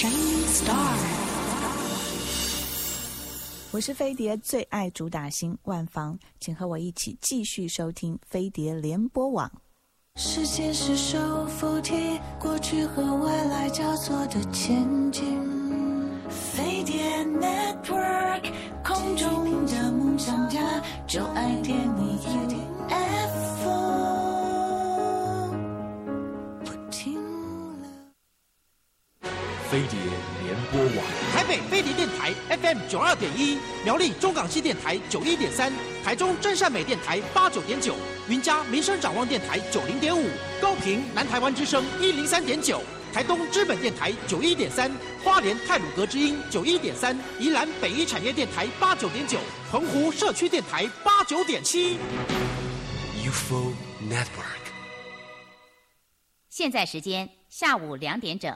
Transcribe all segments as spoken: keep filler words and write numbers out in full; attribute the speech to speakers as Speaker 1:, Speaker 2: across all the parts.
Speaker 1: Shining Star。
Speaker 2: 我是飞碟最爱主打星万芳，请和我一起继续收听飞碟联播网。
Speaker 1: 时间是手扶梯，过去和未来交错的前进。飞碟 Network， 空中的梦想家，就爱点你 U F O。 不停了。
Speaker 3: 飞碟联播网，
Speaker 4: 台北飞碟电台 F M 九二点一，苗栗中港系电台九一点三，台中真善美电台八九点九，云嘉民生展望电台九零点五，高屏南台湾之声一零三点九，台东知本电台九一点三，花莲太鲁阁之音九一点三，宜兰北一产业电台八九点九，澎湖社区电台八九点七。
Speaker 3: U F O Network。
Speaker 5: 现在时间下午两点整。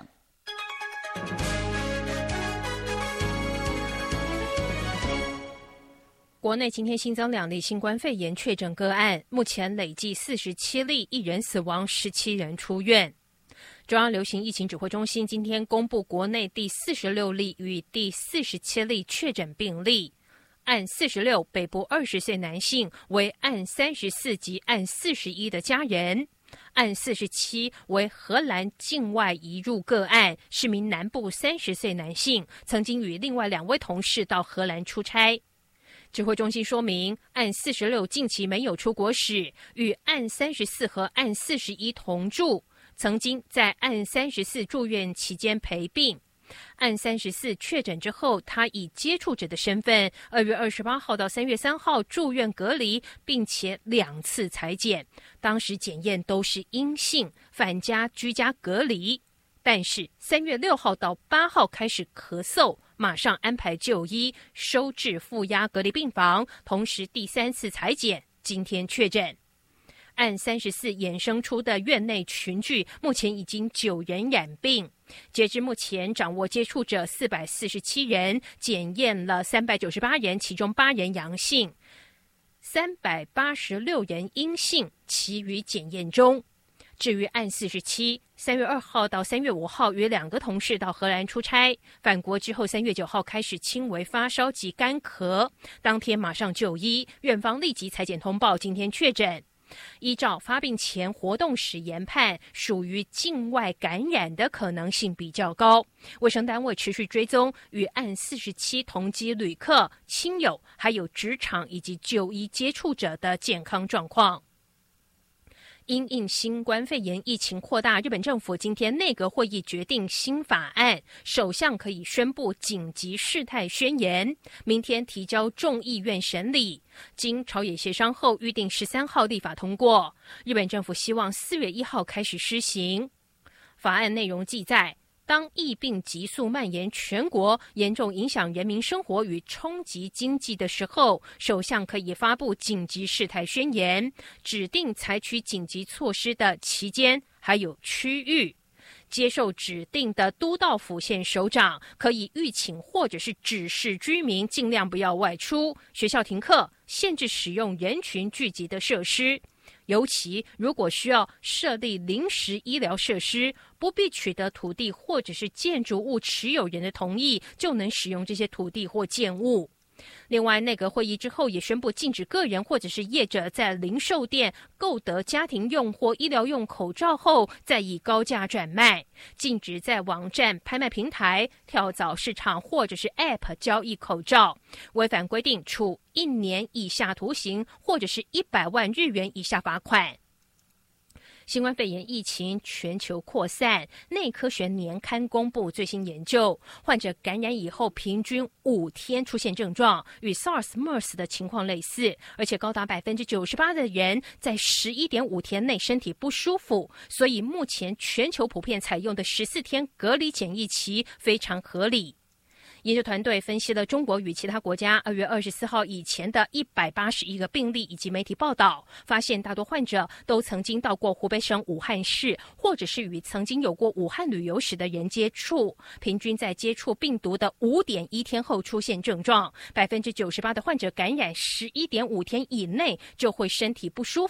Speaker 6: 国内今天新增两例新冠肺炎确诊个案，目前累计四十七例，一人死亡，十七人出院。中央流行疫情指挥中心今天公布国内第四十六例与第四十七例确诊病例，案四十六北部二十岁男性为案三十四及案四十一的家人，案四十七为荷兰境外移入个案，是名南部三十岁男性，曾经与另外两位同事到荷兰出差。指挥中心说明，案四十六近期没有出国史，与案三十四和案四十一同住，曾经在案三十四住院期间陪病。案三十四确诊之后，他以接触者的身份，二月二十八号到三月三号住院隔离，并且两次采检，当时检验都是阴性，返家居家隔离。但是三月六号到八号开始咳嗽，马上安排就医，收治负压隔离病房，同时第三次采检，今天确诊。案三十四衍生出的院内群聚，目前已经九人染病，截至目前掌握接触者四百四十七人，检验了三百九十八人，其中八人阳性，三百八十六人阴性，其余检验中。至于案四十七，三月二号到三月五号与两个同事到荷兰出差，返国之后三月九号开始轻微发烧及干咳，当天马上就医，院方立即采检通报，今天确诊。依照发病前活动史研判，属于境外感染的可能性比较高。卫生单位持续追踪与案四十七同机旅客、亲友，还有职场以及就医接触者的健康状况。因应新冠肺炎疫情扩大，日本政府今天内阁会议决定新法案，首相可以宣布紧急事态宣言，明天提交众议院审理，经朝野协商后预定十三号立法通过。日本政府希望四月一号开始施行。法案内容记载，当疫病急速蔓延全国，严重影响人民生活与冲击经济的时候，首相可以发布紧急事态宣言，指定采取紧急措施的期间还有区域。接受指定的都道府县首长可以预请或者是指示居民尽量不要外出，学校停课，限制使用人群聚集的设施。尤其如果需要设立临时医疗设施，不必取得土地或者是建筑物持有人的同意，就能使用这些土地或建物。另外，内阁会议之后也宣布禁止个人或者是业者在零售店购得家庭用或医疗用口罩后再以高价转卖，禁止在网站、拍卖平台、跳蚤市场或者是 App 交易口罩，违反规定处一年以下徒刑或者是一百万日元以下罚款。新冠肺炎疫情全球扩散，内科学年刊公布最新研究，患者感染以后平均五天出现症状，与 SARS、MERS 的情况类似，而且高达百分之九十八的人在十一点五天内身体不舒服，所以目前全球普遍采用的十四天隔离检疫期非常合理。研究团队分析了中国与其他国家二月二十四号以前的一百八十一个病例以及媒体报道，发现大多患者都曾经到过湖北省武汉市，或者是与曾经有过武汉旅游史的人接触，平均在接触病毒的 五点一天后出现症状， 百分之九十八 的患者感染十一点五天以内就会身体不舒服。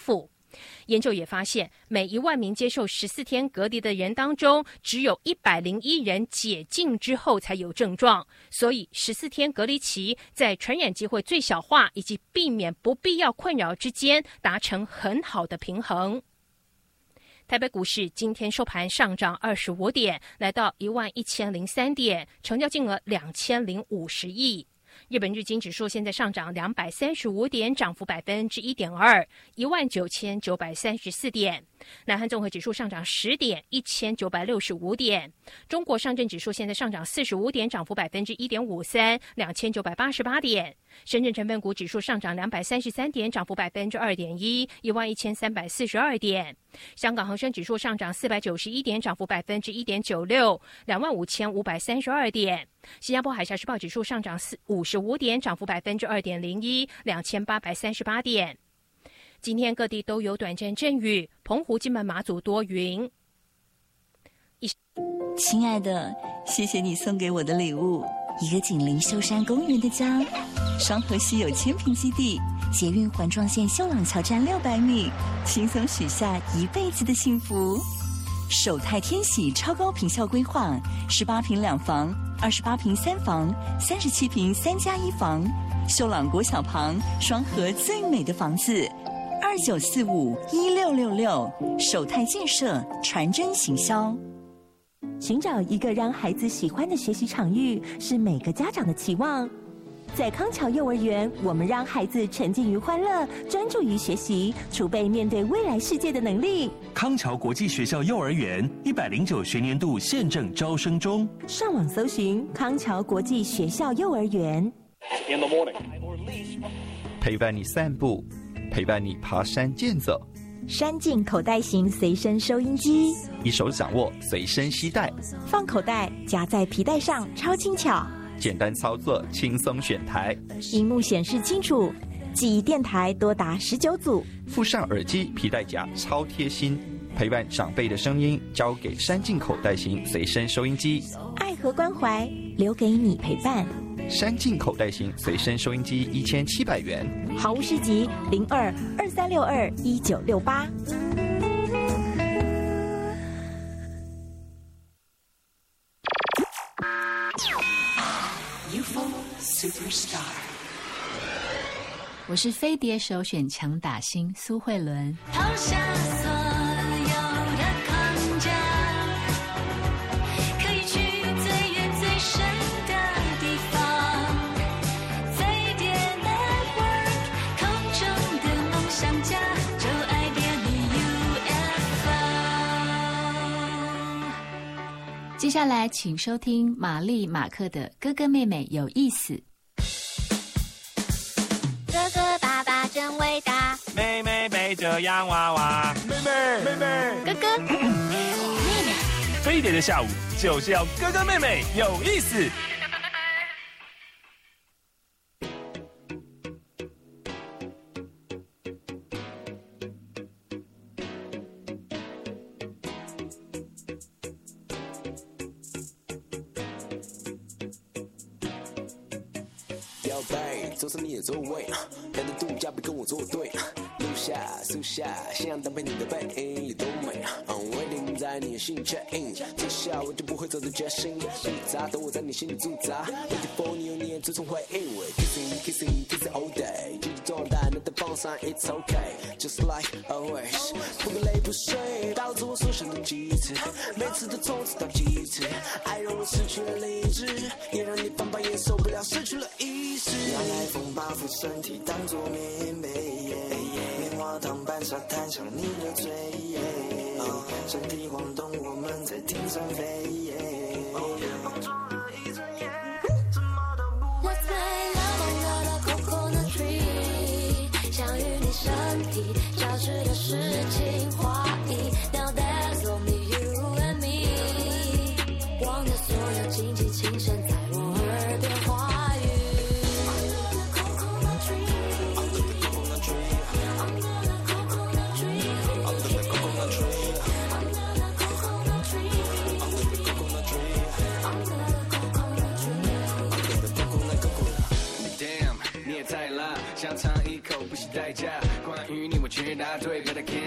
Speaker 6: 研究也发现，每一万名接受十四天隔离的人当中，只有一百零一人解禁之后才有症状。所以十四天隔离期在传染机会最小化以及避免不必要困扰之间达成很好的平衡。台北股市今天收盘上涨二十五点，来到一万一千零三点，成交金额两千零五十亿。日本日经指数现在上涨两百三十五点，涨幅百分之一点二，一万九千九百三十四点。南韩综合指数上涨十点，一千九百六十五点。中国上证指数现在上涨四十五点，涨幅百分之一点五三，两千九百八十八点。深圳成分股指数上涨两百三十三点，涨幅百分之二点一，一万一千三百四十二点。香港恒生指数上涨四百九十一点，涨幅百分之一点九六，两万五千五百三十二点。新加坡海峡时报指数上涨五十五点，涨幅百分之二点零一，两千八百三十八点。今天各地都有短暂阵雨，澎湖、金门、马祖多云。
Speaker 1: 亲爱的，谢谢你送给我的礼物，一个紧邻秀山公园的家，双河溪有千坪基地，捷运环状线秀朗桥站六百米，轻松许下一辈子的幸福。首泰天喜超高坪效规划，十八坪两房，二十八坪三房，三十七坪三加一房，秀朗国小旁，双河最美的房子。二九四五一六六六，首泰建设传真行销。
Speaker 7: 寻找一个让孩子喜欢的学习场域，是每个家长的期望。在康桥幼儿园，我们让孩子沉浸于欢乐，专注于学习，储备面对未来世界的能力。
Speaker 8: 康桥国际学校幼儿园一百零九学年度现正招生中，
Speaker 7: 上网搜寻康桥国际学校幼儿园。
Speaker 9: In the morning.
Speaker 10: 陪伴你散步，陪伴你爬山健走。
Speaker 7: 山径口袋型随身收音机，
Speaker 10: 一手掌握，随身携带，
Speaker 7: 放口袋夹在皮带上，超轻巧。
Speaker 10: 简单操作，轻松选台，
Speaker 7: 荧幕显示清楚，记忆电台多达十九组，
Speaker 10: 附上耳机、皮带夹，超贴心。陪伴长辈的声音，交给山径口袋型随身收音机，
Speaker 7: 爱和关怀留给你陪伴。
Speaker 10: 山径口袋型随身收音机一千七百元，
Speaker 7: 毫无市集零二二三六二一九六八。
Speaker 11: 我是飞碟首选强打星苏慧伦。
Speaker 1: 抛下所有的框架，可以去最远最深的地方。飞碟 Network， 空中的梦想家，就爱点你 U F O。
Speaker 11: 接下来请收听玛丽马克的哥哥妹妹有意思。
Speaker 12: 哥哥爸爸真伟大，
Speaker 13: 妹妹背着洋娃娃，妹妹妹妹，
Speaker 12: 哥哥妹妹，
Speaker 13: 飞碟的下午就是要哥哥妹妹有意思。
Speaker 14: 表白，坐上你的座位，难得度假别跟我作对。录下树下，信仰搭配你的背影，也多美。I'm waiting 在你的心 check in， 这下我就不会走的决心。复杂的我在你心里驻扎 ，Waiting for 你有你的最终回应。We're kissing kissing kissing all day， 继续壮大，难得放上 It's okay，just like always。不够累不睡，导致我所想的几次，每次都从此到几次，爱让我失去了理智，也让你翻白眼受不了，失去了意识。
Speaker 15: 拿来风把副身体当作棉被，棉花糖般沙滩上你的嘴，身体晃动，我们在天上飞。放错了一整夜，怎么都不会累。Coconut tree， 想与你身体交织的诗情画意。Now there's only you and me， 忘掉所有荆棘轻声在我耳边话语。
Speaker 14: 想尝一口不惜代价，关于你我全答对，but I can't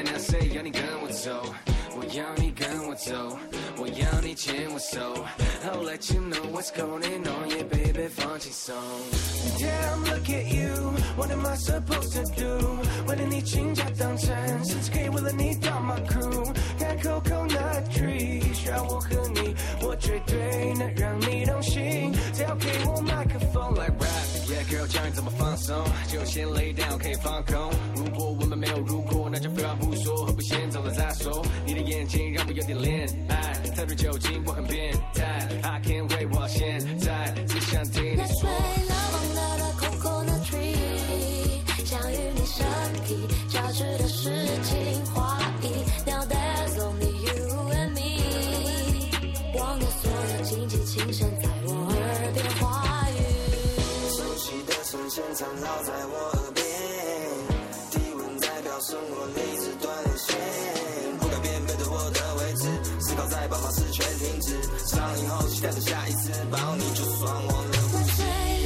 Speaker 9: 走，我要你跟我走，我要你牵我手。I'll let you know what's going on, yeah baby 放轻松。Damn look at you, what am I supposed to do？ 为了你倾家荡产，甚至可以为了你当 my crew。看 coconut tree， 需要我和你，我绝对能让你动心。只要给我麦克风来 rap，yeah girl 教你怎么放松，就先 lay down 可以放空。如果我们没有如果，那就废话不说，何不先走了再说？你的眼睛让我有点恋爱，特别酒精我很变态 ，I can't wait， 我现在只想听你说。Coconut tree， 想与你身体交织的诗情画意。Now there's only you and me， 忘了所有禁忌轻声在我耳边话语。
Speaker 15: 熟悉的声线缠绕在我耳边，体温在飙升，我理智断线，不改变背对我的位置，思考在爆发时全停止，上瘾后期待着下一次抱你，就算忘了呼吸。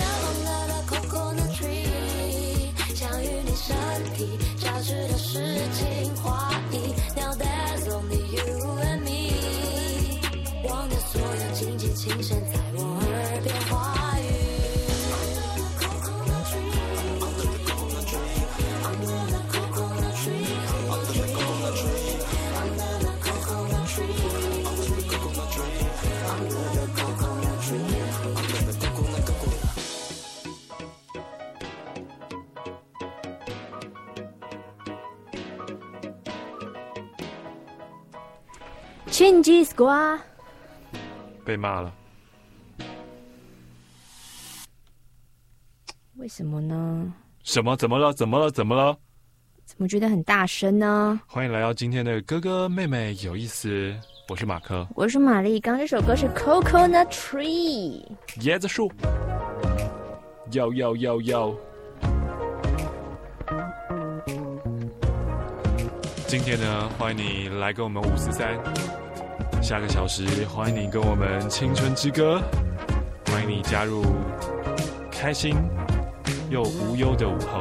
Speaker 9: 身体交织的诗情画意 Now there's only you and me， 忘掉所有禁忌轻声在我耳边话语。
Speaker 16: 千吉斯瓜
Speaker 17: 被骂了，
Speaker 16: 为什么呢？
Speaker 17: 什么？怎么了？怎么了？怎么了？
Speaker 16: 怎么觉得很大声呢？
Speaker 17: 欢迎来到今天的哥哥妹妹有意思，我是马克，
Speaker 16: 我是玛丽。刚刚这首歌是 Coconut Tree，
Speaker 17: 椰子树。要要要要！今天呢，欢迎你来跟我们五四三。下个小时，欢迎你跟我们青春之歌，欢迎你加入开心又无忧的午后。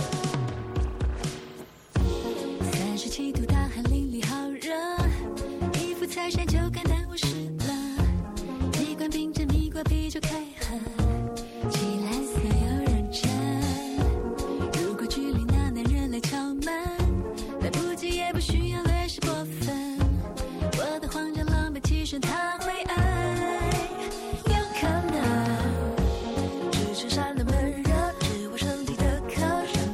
Speaker 9: 三十七度大汗淋漓好热，一副彩衫就感叹我湿了，一罐冰镇蜜瓜啤酒开喝，起来色又认真。如果距离那男人来敲门，来不及也不需要略施过分，我的慌张狼狈气声他会爱，有可能只是扇了闷热，是我身体的客人。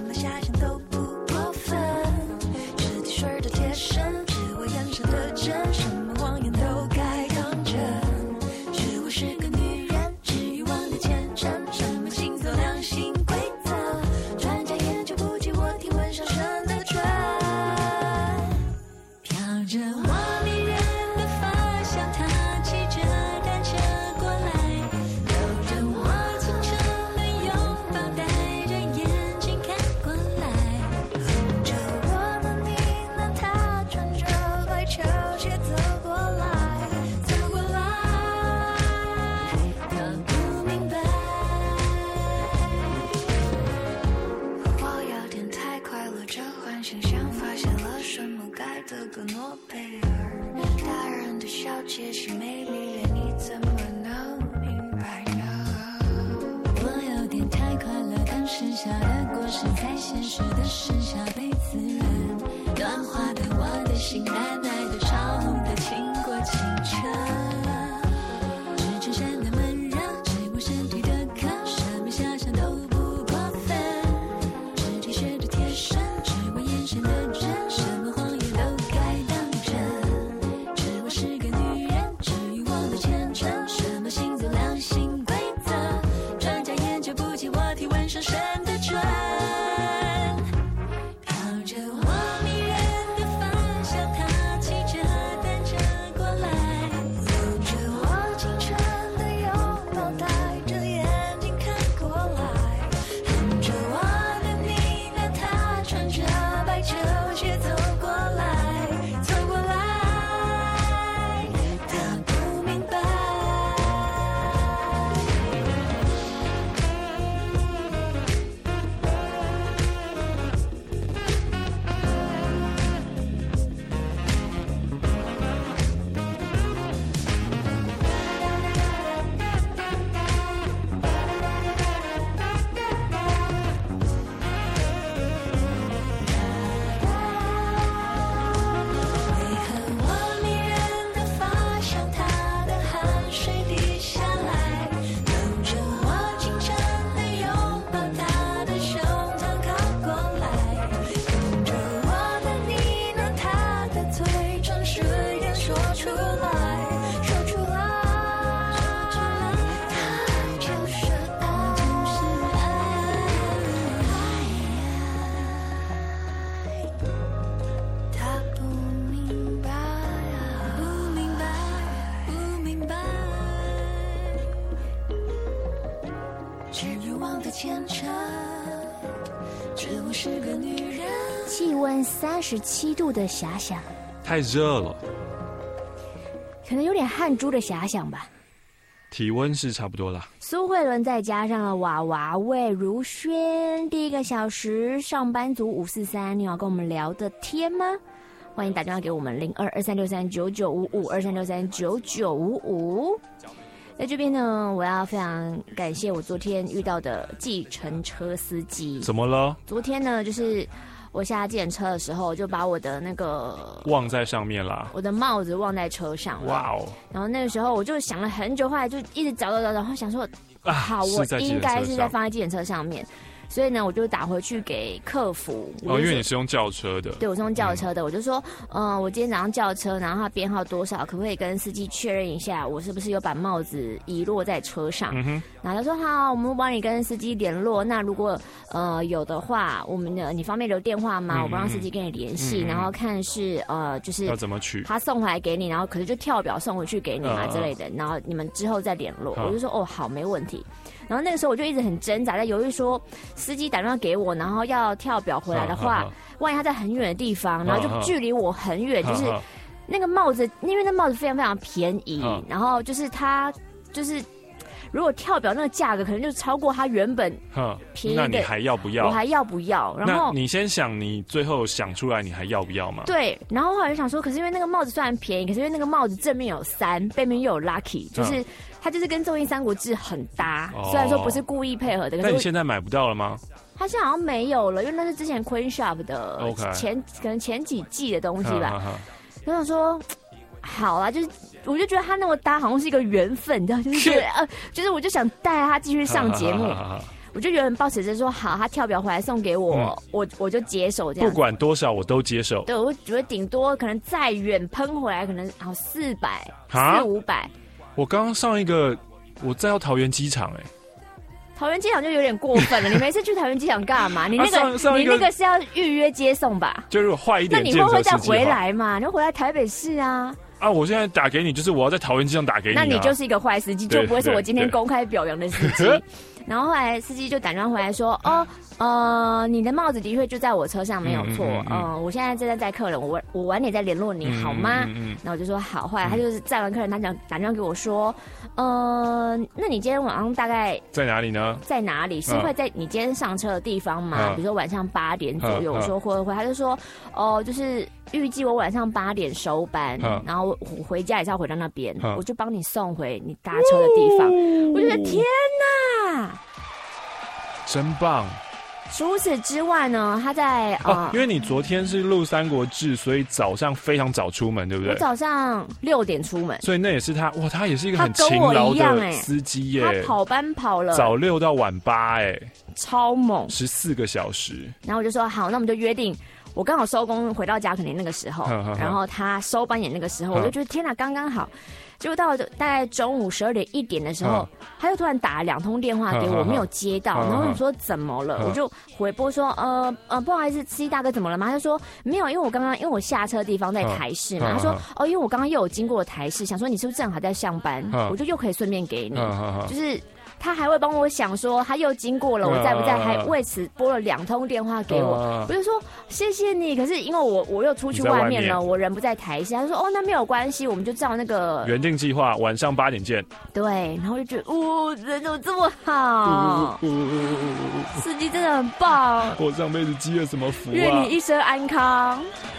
Speaker 1: 的虔诚，只我是个女人。
Speaker 16: 气温三十七度的遐想，
Speaker 17: 太热了，
Speaker 16: 可能有点汗珠的遐想吧。
Speaker 17: 体温是差不多啦。
Speaker 16: 苏慧伦再加上了娃娃魏如萱，第一个小时上班族五四三，你要跟我们聊的天吗？欢迎打电话给我们零二二三六三九九五五二三六三九九五五。在这边呢，我要非常感谢我昨天遇到的计程车司机。
Speaker 17: 怎么了？
Speaker 16: 昨天呢，就是我下计程车的时候，就把我的那个
Speaker 17: 忘在上面啦，
Speaker 16: 我的帽子忘在车上了。哇哦！然后那个时候我就想了很久，后来就一直找找找，然后想说，啊、好，我应该是在放在计程车上面。所以呢，我就打回去给客服。
Speaker 17: 哦，因为你是用轿车的。
Speaker 16: 对，我是用轿车的。嗯、我就说，嗯、呃，我今天早上轿车，然后它编号多少，可不可以跟司机确认一下，我是不是有把帽子遗落在车上？嗯哼。然后他说好，我们帮你跟司机联络。那如果呃有的话，我们的你方便留电话吗？嗯、我帮司机跟你联系，嗯、然后看是呃就是
Speaker 17: 要怎么取，
Speaker 16: 他送回来给你，然后可是就跳表送回去给你嘛、呃、之类的，然后你们之后再联络。我就说哦好，没问题。然后那个时候我就一直很挣扎，在犹豫说，司机打电话给我，然后要跳表回来的话，啊啊、万一他在很远的地方，然后就距离我很远，啊、就是那个帽子，因为那帽子非常非常便宜，啊、然后就是他就是如果跳表那个价格可能就超过他原本便宜的，
Speaker 17: 那你还要不要？
Speaker 16: 我还要不要？然后
Speaker 17: 那你先想，你最后想出来你还要不要吗？
Speaker 16: 对，然后后来就想说，可是因为那个帽子虽然便宜，可是因为那个帽子正面有三，背面又有 lucky， 就是。啊它就是跟《咒音三国志》很搭，哦、虽然说不是故意配合的。
Speaker 17: 那你现在买不到了吗？
Speaker 16: 它现在好像没有了，因为那是之前 Queen Shop 的前、okay. 可能前几季的东西吧。我想说，好啦，就是我就觉得他那么搭，好像是一个缘分，你知道，就是觉得呃，就是我就想带他继续上节目。我就原本抱持着说好，他跳表回来送给我，嗯、我我就接手这样。
Speaker 17: 不管多少我都接受。
Speaker 16: 对，我觉得顶多可能再远喷回来，可能好四百、四五百。
Speaker 17: 我刚刚上一个，我在到桃园机场哎、欸，
Speaker 16: 桃园机场就有点过分了。你每次去桃园机场干嘛？你那个、
Speaker 17: 啊、上
Speaker 16: 你那个是要预约接送吧？
Speaker 17: 就如果坏一点，
Speaker 16: 那你会不会再回来嘛？你会回来台北市啊？
Speaker 17: 啊！我现在打给你，就是我要在桃园机场打给你、啊，
Speaker 16: 那你就是一个坏司机，就不会是我今天公开表扬的司机。然后后来司机就打电话回来说：“哦，呃，你的帽子的确就在我车上，没有错。嗯, 嗯, 嗯、呃，我现在正在载客人，我我晚点再联络你、嗯、好吗？”嗯嗯、然后我就说好。后来他就是载完客人，他讲打电话给我说：“呃，那你今天晚上大概
Speaker 17: 在哪里呢？
Speaker 16: 在哪里？是会在你今天上车的地方吗？嗯、比如说晚上八点左右。嗯”我说会会，他就说：“哦、呃，就是预计我晚上八点收班，嗯、然后我回家也是要回到那边，嗯、我就帮你送回你搭车的地方。嗯”我觉得天哪！
Speaker 17: 真棒！
Speaker 16: 除此之外呢，他在
Speaker 17: 啊、呃哦，因为你昨天是录《三国志》，所以早上非常早出门，对不对？
Speaker 16: 我早上六点出门，
Speaker 17: 所以那也是他哇，他也是一个很勤劳的司机耶。
Speaker 16: 他跑班跑了
Speaker 17: 早六到晚八，哎，
Speaker 16: 超猛，
Speaker 17: 十四个小时。
Speaker 16: 然后我就说好，那我们就约定。我刚好收工回到家，可能那个时候，呵呵呵然后他收班也那个时候，我就觉得天哪，刚刚好。结果到了大概中午十二点一点的时候，他就突然打了两通电话给我，没有接到。然后我说怎么了？我就回拨说呃呃不好意思，司机大哥怎么了吗？他就说没有，因为我刚刚因为我下车的地方在台视嘛。他说哦，因为我刚刚又有经过台视，想说你是不是正好在上班，我就又可以顺便给你，就是。他还会帮我想说他又经过了，我在不在，还为此拨了两通电话给我。我就说谢谢你，可是因为我我又出去外面了，我人不在台下。他说哦，那没有关系，我们就照那个
Speaker 17: 原定计划，晚上八点见。
Speaker 16: 对，然后就觉得哦，人怎么这么好，司机真的很棒。
Speaker 17: 我上辈子积了什么福啊？
Speaker 16: 愿你一生安康。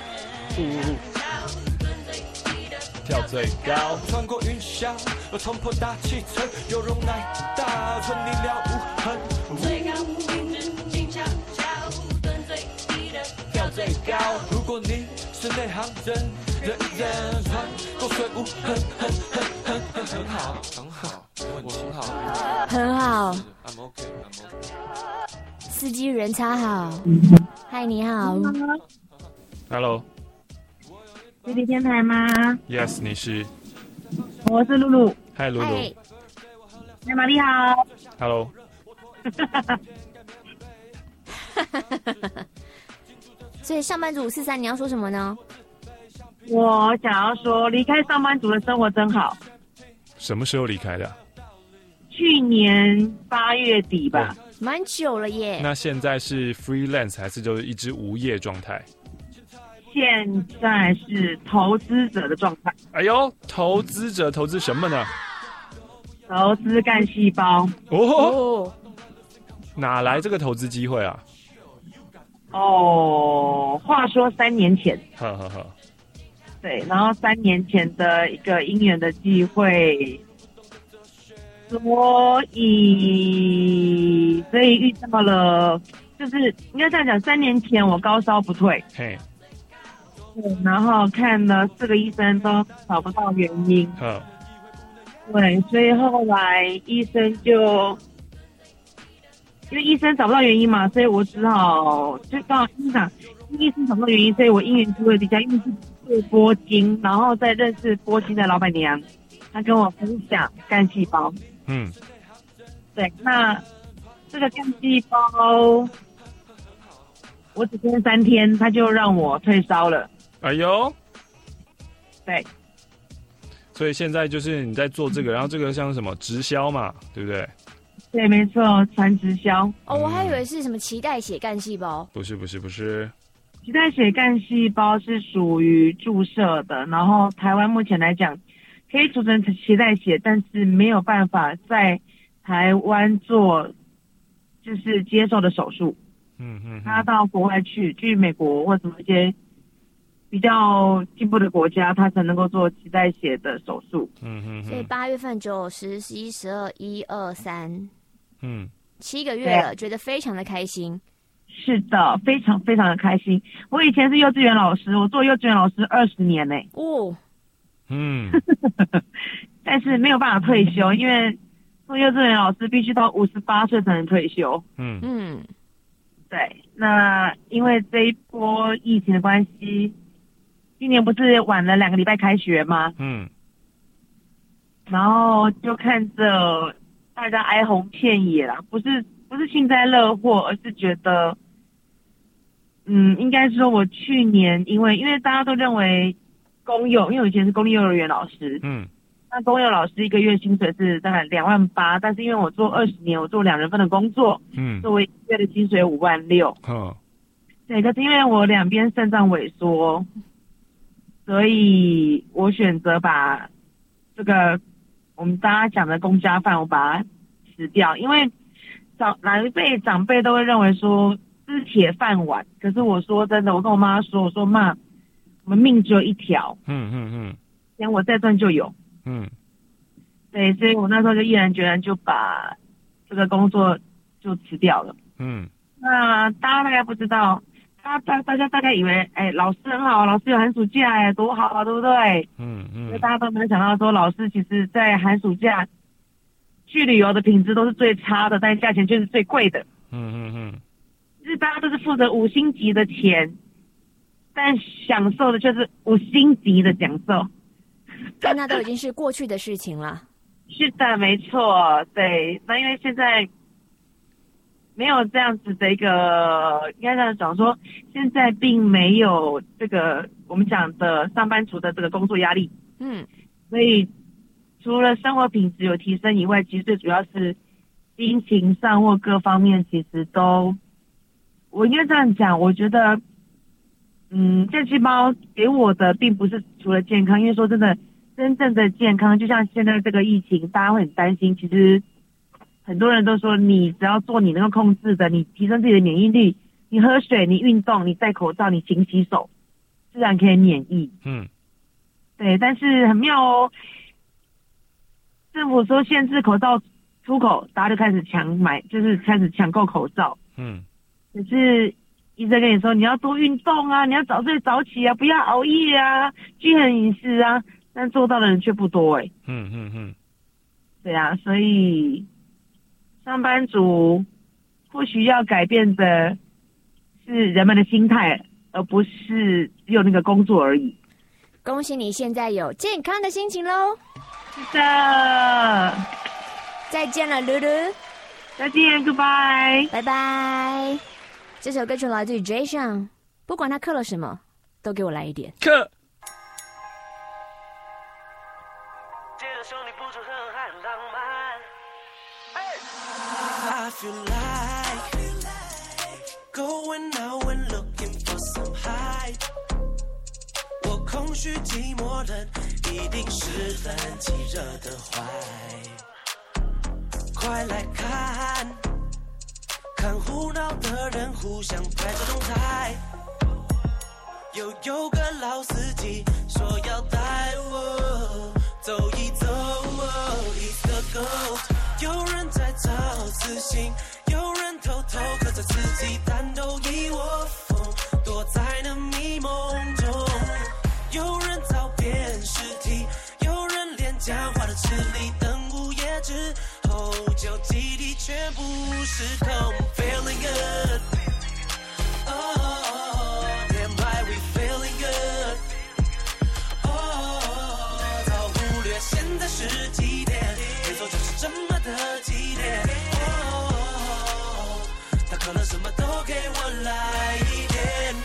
Speaker 17: 跳最高，
Speaker 9: 穿过云霄，又冲破大气层，有容乃大，春你了无痕。最高，一直静悄悄，蹲最低的跳最高。如果你是内行人，人人穿过水无痕，很很很很很好，很好，我很好，
Speaker 16: 很好。
Speaker 9: I'm OK, I'm OK。
Speaker 16: 司机人超好，嗨，你好
Speaker 17: ，Hello。
Speaker 18: 飞碟电台吗
Speaker 17: ？Yes， 你是？
Speaker 18: 我是露露。
Speaker 17: 嗨，露露。
Speaker 18: 嗨，玛丽好。
Speaker 17: Hello。
Speaker 16: 所以上班族五四三，你要说什么呢？
Speaker 18: 我想要说，离开上班族的生活真好。
Speaker 17: 什么时候离开的？
Speaker 18: 去年八月底吧。
Speaker 16: 蛮久了耶。
Speaker 17: 那现在是 freelance 还是就是一直无业状态？
Speaker 18: 现在是投资者的状态。
Speaker 17: 哎呦，投资者投资什么呢？
Speaker 18: 投资干细胞。
Speaker 17: 哦，哪来这个投资机会啊？
Speaker 18: 哦，话说三年前，
Speaker 17: 呵呵呵，
Speaker 18: 对，然后三年前的一个因缘的机会，所以所以遇到了，就是应该这样讲，三年前我高烧不退，
Speaker 17: 嘿，
Speaker 18: 对，然后看了四个医生都找不到原因，
Speaker 17: 嗯，
Speaker 18: 对，所以后来医生就。因为医生找不到原因嘛，所以我只好就刚好医生医生找不到原因，所以我因缘机会底下，因为是做波筋，然后再认识波筋的老板娘，她跟我分享干细胞。
Speaker 17: 嗯，
Speaker 18: 对，那这个干细胞，我只跟三天，他就让我退烧了。
Speaker 17: 哎呦，
Speaker 18: 对，
Speaker 17: 所以现在就是你在做这个，然后这个像什么直销嘛，对不对？
Speaker 18: 对，没错，传直销。
Speaker 16: 哦，我还以为是什么脐带血干细胞。
Speaker 17: 不是，不是，不是。
Speaker 18: 脐带血干细胞是属于注射的，然后台湾目前来讲可以储存脐带血，但是没有办法在台湾做就是接受的手术。
Speaker 17: 嗯嗯。
Speaker 18: 他到国外去，去美国或什么一些比较进步的国家，他才能够做脐带血的手术。
Speaker 17: 嗯嗯。
Speaker 16: 所以八月份、九、十、十一、十二、一二三。
Speaker 17: 嗯，
Speaker 16: 七个月了，觉得非常的开心。
Speaker 18: 是的，非常非常的开心。我以前是幼稚园老师，我做幼稚园老师二十年嘞。
Speaker 16: 哦，
Speaker 17: 嗯，
Speaker 18: 但是没有办法退休，因为做幼稚园老师必须到五十八岁才能退休。
Speaker 17: 嗯
Speaker 16: 嗯，
Speaker 18: 对。那因为这一波疫情的关系，今年不是晚了两个礼拜开学吗？
Speaker 17: 嗯，
Speaker 18: 然后就看着。大家哀鸿遍野啦，不是不是幸灾乐祸，而是觉得，嗯，应该说我去年因为因为大家都认为公幼，因为我以前是公立幼儿园老师，
Speaker 17: 嗯，
Speaker 18: 那公幼老师一个月薪水是大概两万八，但是因为我做二十年，我做两人份的工作，
Speaker 17: 嗯，
Speaker 18: 作为一个月的薪水五万六，
Speaker 17: 嗯，
Speaker 18: 对，可是因为我两边肾脏萎缩，所以我选择把这个。我们大家讲的公家饭，我把它辞掉，因为长老一辈长辈都会认为说这是铁饭碗。可是我说真的，我跟我妈说，我说妈，我们命只有一条，
Speaker 17: 嗯嗯嗯，
Speaker 18: 钱我再赚就有，
Speaker 17: 嗯，
Speaker 18: 对，所以我那时候就毅然决然就把这个工作就辞掉了。
Speaker 17: 嗯，
Speaker 18: 那大家大概不知道，大大大家大概以为，哎，老师很好，老师有寒暑假，哎，多好啊，对不对？
Speaker 17: 嗯嗯。
Speaker 18: 所以大家都没有想到说，老师其实在寒暑假去旅游的品质都是最差的，但是价钱却是最贵的。
Speaker 17: 嗯嗯嗯。
Speaker 18: 就是大家都是付着五星级的钱，但享受的却是五星级的享受。
Speaker 16: 但那都已经是过去的事情了。
Speaker 18: 是的，没错，对。那因为现在。没有这样子的一个，应该这样讲说，现在并没有这个我们讲的上班族的这个工作压力，
Speaker 16: 嗯，
Speaker 18: 所以除了生活品质有提升以外，其实最主要是心情上或各方面其实都，我应该这样讲，我觉得，嗯，干细胞给我的并不是除了健康，因为说真的，真正的健康，就像现在这个疫情，大家会很担心，其实。很多人都说，你只要做你能够控制的，你提升自己的免疫力，你喝水，你运动，你戴口罩，你勤洗手，自然可以免疫。
Speaker 17: 嗯，
Speaker 18: 对，但是很妙哦，政府说限制口罩出口，大家就开始抢买，就是开始抢购口罩。
Speaker 17: 嗯，
Speaker 18: 可是医生跟你说，你要多运动啊，你要早睡早起啊，不要熬夜啊，均衡饮食啊，但做到的人却不多哎、欸。
Speaker 17: 嗯嗯嗯，
Speaker 18: 对啊，所以。上班族或许要改变的是人们的心态，而不是只有那个工作而已。
Speaker 16: 恭喜你现在有健康的心情喽！
Speaker 18: 是的，
Speaker 16: 再见了，露露，
Speaker 18: 再见 ，Goodbye，
Speaker 16: 拜拜。这首歌曲来自于 Jason， 不管他刻了什么，都给我来一点。
Speaker 17: 刻。
Speaker 9: I feel like going out and looking for some hype。我空虚寂寞人，一定是分气热的坏。快来看，看胡闹的人互相拍着动态。又有个老司机说要带我走一走。He's the goat。有人在找自信，有人偷偷喝着自己，但都一窝蜂躲在那迷梦中。有人找遍尸体，有人连讲话的吃力，等午夜之后就集体全部失控。Feeling good， oh damn right we feeling good， oh 早忽略现在是几点，节奏就是这么的激烈。哦，他可能什么都给我来一点。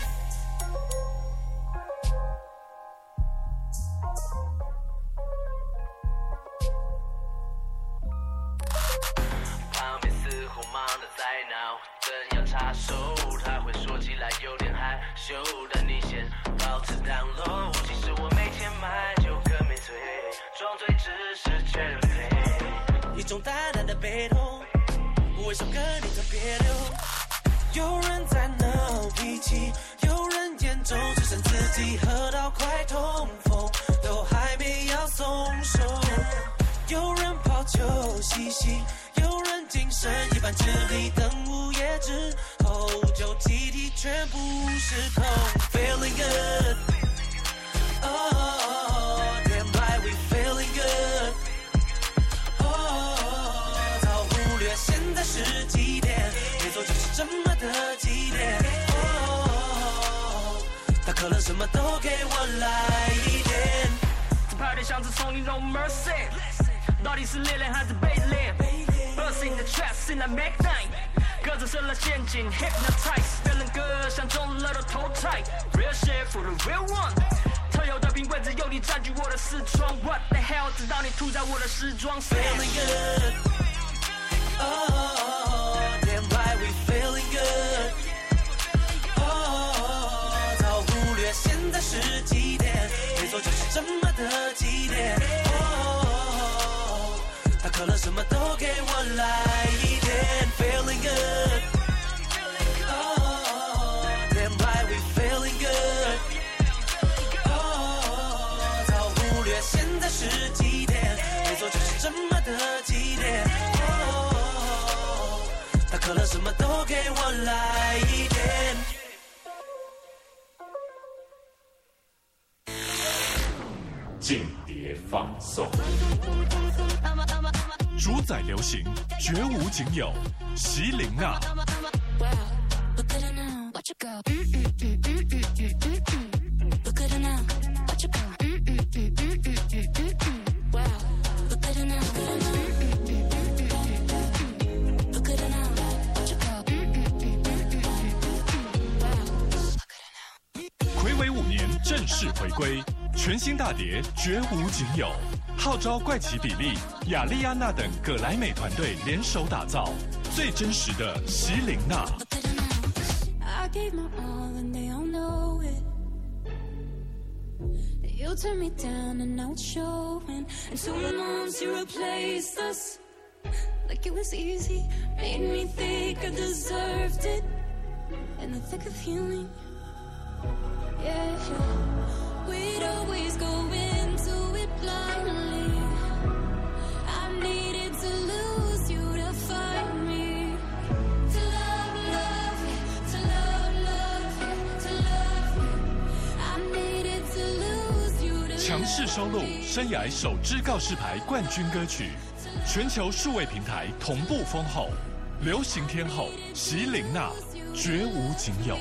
Speaker 9: 旁边似乎忙得在闹，正要插手，他会说起来有点害羞，但你先保持 down low。其实我没钱买就更没醉，装醉只是觉得累。一种淡淡的被动，为什么跟你特别溜？有人在闹脾气，有人眼中只剩自己，喝到快痛风，都还没要松手。有人抛球嬉戏，有人精神一般智力，等午夜之后就集体全部失控。Feeling good， oh damn right we feeling good。现在是几点？节奏就是这么的激烈。哦，他可能什么都给我来一点。这派对像是丛林 no mercy， 到底是猎人还是被猎 ？Bust in the trap， in the make night， 各自设了陷阱 ，hypnotize， feeling good， 像中了都头彩 ，real shit for the real one。特有的冰柜只有你占据我的视窗 ，What the hell？ 直到你吐在我的时装 ，feeling good。Oh, damn right we feeling good. Oh, 早忽略现在是几点，节奏就是这么的激烈。Oh， 他可能什么都给我来一点。Feeling good. Oh, damn right we feeling good. Oh， 早忽略现在是几点，节奏就是这么的激烈。他可能什么都给我来一点。
Speaker 3: 劲碟放送，
Speaker 13: 主宰流行，绝无仅有，席琳娜。睽违五年正式回归，全新大碟绝无仅有，号召怪奇比利、雅丽安娜等葛莱美团队联手打造最真实的席琳娜。
Speaker 1: You turned me down and now it's showing. And two months you replaced us like it was easy. Made me think I deserved it. In the thick of healing, yeah, yeah. We'd always go into it blindly. I needed to lose you to find me. To love, love you, to love, love you, to love you. I needed to lose you to
Speaker 13: 强势收录生涯首支告示牌冠军歌曲，全球数位平台同步封后，流行天后席琳娜绝无仅有。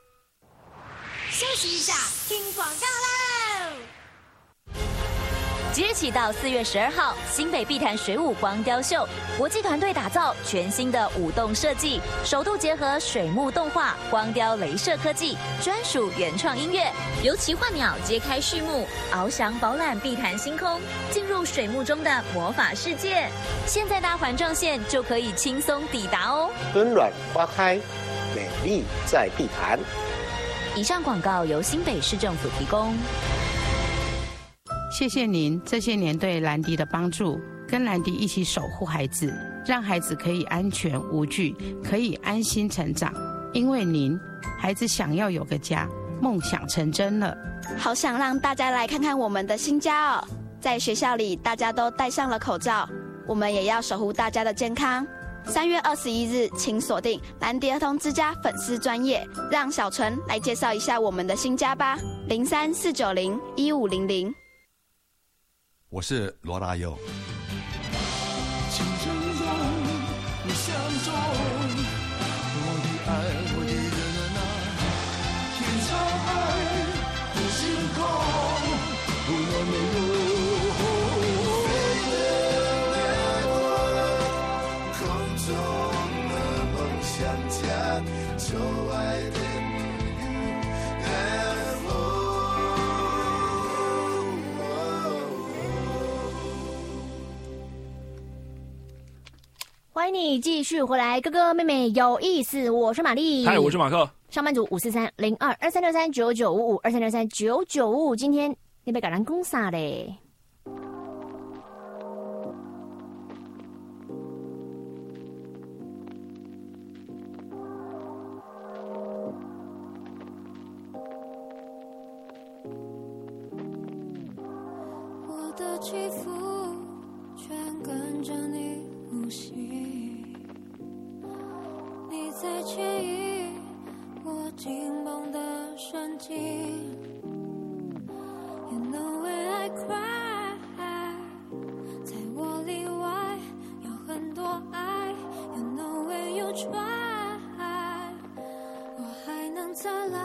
Speaker 1: 休息一下，听广告喽。
Speaker 19: 即日起到四月十二号，新北碧潭水舞光雕秀，国际团队打造全新的舞动设计，首度结合水幕动画、光雕、雷射科技，专属原创音乐，由奇幻鸟揭开序幕，翱翔饱览碧潭星空，进入水幕中的魔法世界。现在搭环状线就可以轻松抵达哦。
Speaker 20: 春暖花开，美丽在碧潭。
Speaker 19: 以上广告由新北市政府提供。
Speaker 21: 谢谢您这些年对兰迪的帮助，跟兰迪一起守护孩子，让孩子可以安全无惧，可以安心成长。因为您，孩子想要有个家，梦想成真了。
Speaker 22: 好想让大家来看看我们的新家哦！在学校里，大家都戴上了口罩，我们也要守护大家的健康。三月二十一日，请锁定兰迪儿童之家粉丝专页，让小纯来介绍一下我们的新家吧。零三四九零一五零零。
Speaker 23: 我是罗大佑。
Speaker 9: 青春中，你相中，我的爱，我的人啊，天苍海的星空，我没有。空中的梦想家，就爱的你的风。
Speaker 16: 欢迎你继续回来，哥哥妹妹有意思，我是玛丽，
Speaker 17: 嗨，我是马克。
Speaker 16: 上班族五四三零二二三六三九九五五二三六三九九五五，今天你被感染攻啥嘞？
Speaker 1: 我的起伏全跟着你呼吸，你在牵引我紧绷的神经。You know where I cry， 在我里外有很多爱。You know where you try， 我还能再来。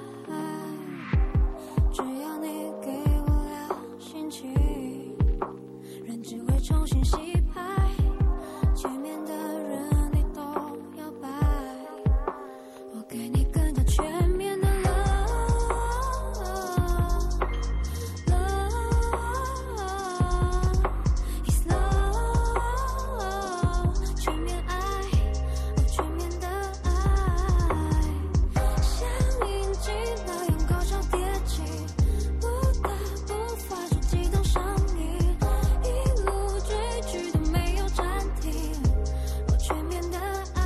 Speaker 1: 只要你给我俩心情，人只会重新洗牌。前面的人你都摇摆，我给你更加全面的 love love is love， 全面爱，我全面的爱，像引进那样高潮迭起，不打不发出激动声音，一路追剧都没有暂停，我全面的爱，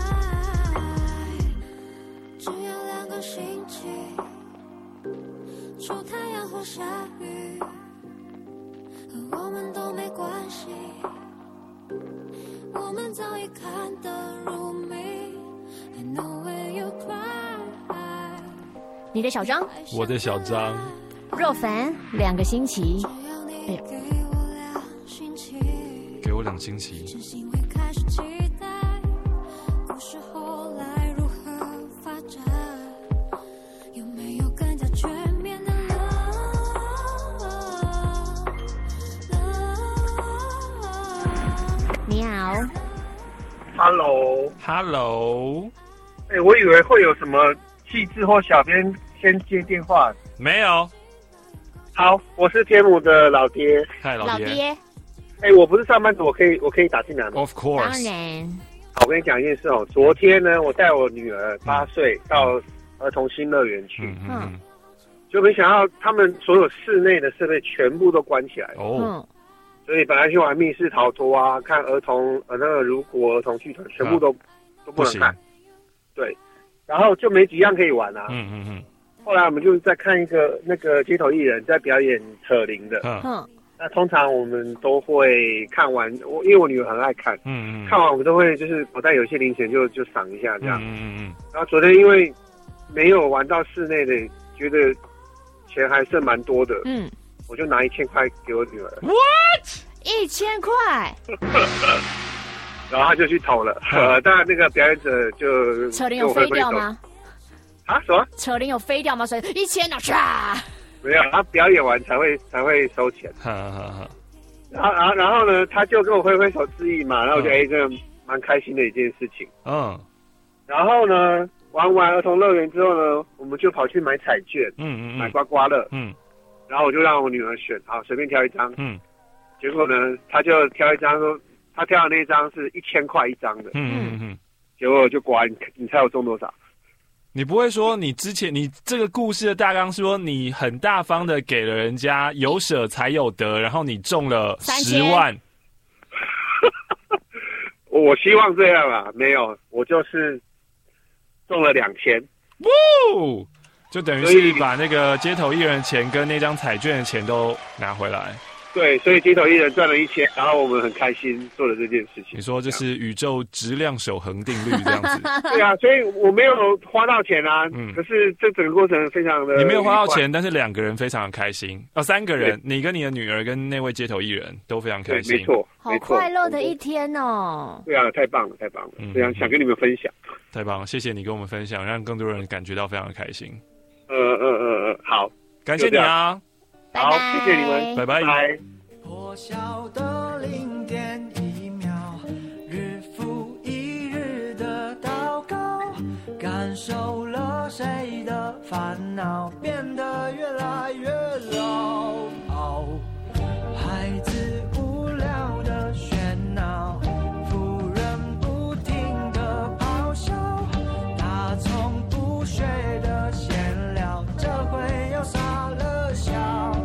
Speaker 1: 只要两个星期，出太阳或下雨，和我们都没关系，我们早已看得入迷。I know where you cry，
Speaker 16: 你的小张，
Speaker 17: 我的小张，
Speaker 16: 若凡两个星期，哎呦，
Speaker 17: 给我两星期。
Speaker 1: 真心会开始期待，故事后来如何发展？有没有更加全面的 love love？
Speaker 16: 你好
Speaker 24: ，Hello，Hello，
Speaker 17: 哎、
Speaker 24: 欸，我以为会有什么气质或小编先接电话，
Speaker 17: 没有。
Speaker 24: 好，我是天母的老爹，
Speaker 17: 嗨，老爹。
Speaker 16: 老爹，
Speaker 24: 哎、欸，我不是上班族，我可以我可以打进来吗
Speaker 17: ？Of course，
Speaker 16: 当然。
Speaker 24: 好，我跟你讲一件事哦，昨天呢，我带我女儿八岁到儿童新乐园去，
Speaker 17: 嗯嗯，
Speaker 24: 就没想到他们所有室内的设备全部都关起来了。
Speaker 17: 哦。
Speaker 24: 所以本来去玩密室逃脱啊，看儿童呃那个如果儿童剧团，全部都、啊、都不能看。对，然后就没几样可以玩啊。
Speaker 17: 嗯嗯嗯。
Speaker 24: 后来我们就在看一个那个街头艺人在表演扯铃的。
Speaker 16: 嗯。
Speaker 24: 那通常我们都会看完，我因为我女儿很爱看。
Speaker 17: 嗯嗯。
Speaker 24: 看完我们都会就是口袋有些零钱就就赏一下这样。
Speaker 17: 嗯嗯嗯。
Speaker 24: 然后昨天因为没有玩到室内的，觉得钱还剩蛮多的。
Speaker 16: 嗯。
Speaker 24: 我就拿一千块给我女儿。
Speaker 16: What？ 一千块？
Speaker 24: 然后他就去投了。呃，当然那个表演者就
Speaker 16: 车铃有飞掉吗？
Speaker 24: 啊？什么？
Speaker 16: 车铃有飞掉吗？所以一千呢？唰！
Speaker 24: 没有，他表演完才会才会收钱。
Speaker 17: 哈哈哈。
Speaker 24: 然后然后然后呢，他就跟我挥挥手致意嘛，然后我就哎，这个蛮开心的一件事情。
Speaker 17: 嗯。
Speaker 24: 然后呢，玩完儿童乐园之后呢，我们就跑去买彩券，
Speaker 17: 嗯嗯，
Speaker 24: 买刮刮乐，
Speaker 17: 嗯。
Speaker 24: 然后我就让我女儿选，好，随便挑一张，
Speaker 17: 嗯。
Speaker 24: 结果呢，他就挑一张说，他挑的那张是一千块一张的，
Speaker 17: 嗯嗯嗯。
Speaker 24: 结果我就刮，你你猜我中多少？
Speaker 17: 你不会说你之前你这个故事的大纲说你很大方的给了人家，有舍才有得，然后你中了十万。
Speaker 24: 我希望这样啊，没有，我就是中了两千。
Speaker 17: 呜，就等于是把那个街头艺人的钱跟那张彩券的钱都拿回来。
Speaker 24: 对，所以街头艺人赚了一千，然后我们很开心做了这件事情。
Speaker 17: 你说这是宇宙质量守恒定律这样子？
Speaker 24: 对啊，所以我没有花到钱啊，嗯，可是这整个过程非常的……
Speaker 17: 你没有花到钱，但是两个人非常的开心啊、哦，三个人，你跟你的女儿跟那位街头艺人都非常开心，
Speaker 24: 没错，
Speaker 16: 好快乐的一天哦！
Speaker 24: 对啊，太棒了，太棒了，非常想跟你们分享，
Speaker 17: 太棒了，谢谢你跟我们分享，让更多人感觉到非常的开心。
Speaker 24: 呃呃呃呃，好，
Speaker 17: 感谢你啊，
Speaker 24: 好，谢谢你们，
Speaker 17: 拜拜。
Speaker 24: 拜拜。
Speaker 15: 破晓的零点一秒，日复一日的祷告，感受了谁的烦恼变得越来越老。孩子无聊的喧闹，夫人不停的咆哮，他从不学的闲聊，这回又撒了笑。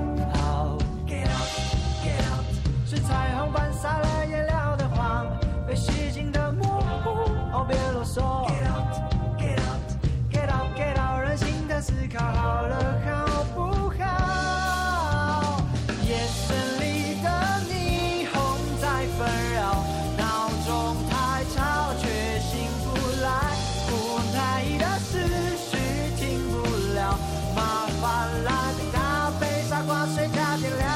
Speaker 15: 是彩虹般撒了颜料的谎，被洗净的模糊，哦别啰嗦。Get out, get out, get out, get out， 任性的思考，好了好不好？夜深里的霓虹在纷扰，闹钟太吵却醒不来，无奈的思绪停不了，麻烦来杯大杯傻瓜水加点料。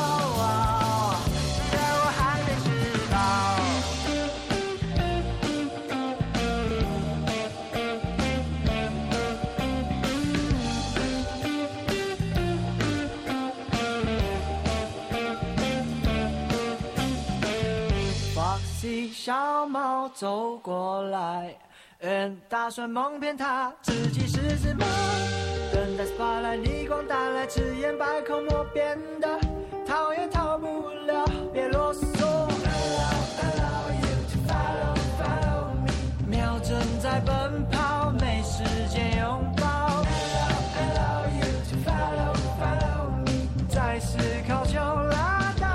Speaker 15: 小猫走过来，嗯，打算蒙骗他自己是只猫，等待 spotlight 逆光打来，吃眼百口莫辩的，逃也逃不了，别啰嗦。Allow, allow you to follow, follow me， 秒针在奔跑，没时间拥抱。Allow, allow you to follow, follow me， 再思考就拉倒。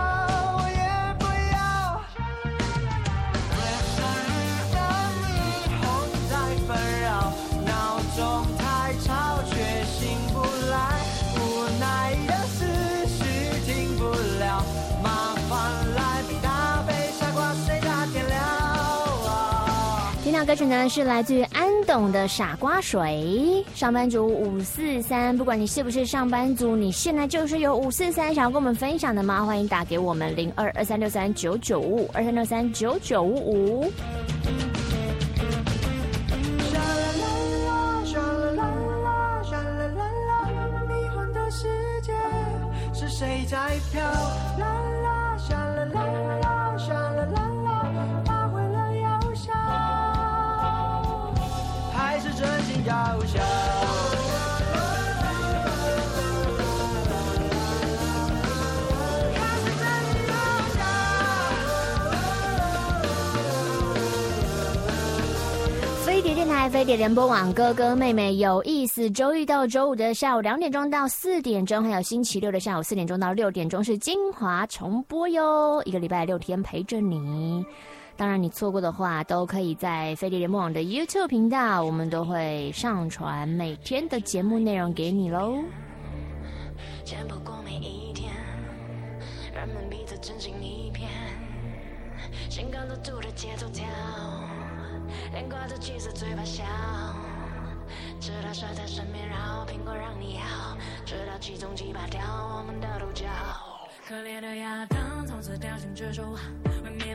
Speaker 16: 听到歌曲呢是来自于安董的《傻瓜水》。上班族五四三，不管你是不是上班族，你现在就是有五四三想要跟我们分享的吗？欢迎打给我们零二二三六三九九五五二三六三九九五五。
Speaker 15: 是谁在飘？啦啦，沙啦啦啦，沙啦啦啦，发挥了药效，还是真心药效？
Speaker 16: 飞碟电台、飞碟联播网，哥哥妹妹有意思。周一到周五的下午两点钟到四点钟，还有星期六的下午四点钟到六点钟是精华重播哟。一个礼拜六天陪着你。当然，你错过的话，都可以在飞碟联播网的 YouTube 频道，我们都会上传每天的节目内容给你喽。
Speaker 1: 见不过每一天，人们彼此真心一片，心跟着度的节奏跳。脸挂着气色，嘴巴笑，直到甩在身边绕，苹果让你咬，直到其中击败掉我们的独角。可怜的亚当从此掉进蜘蛛，毁灭表达。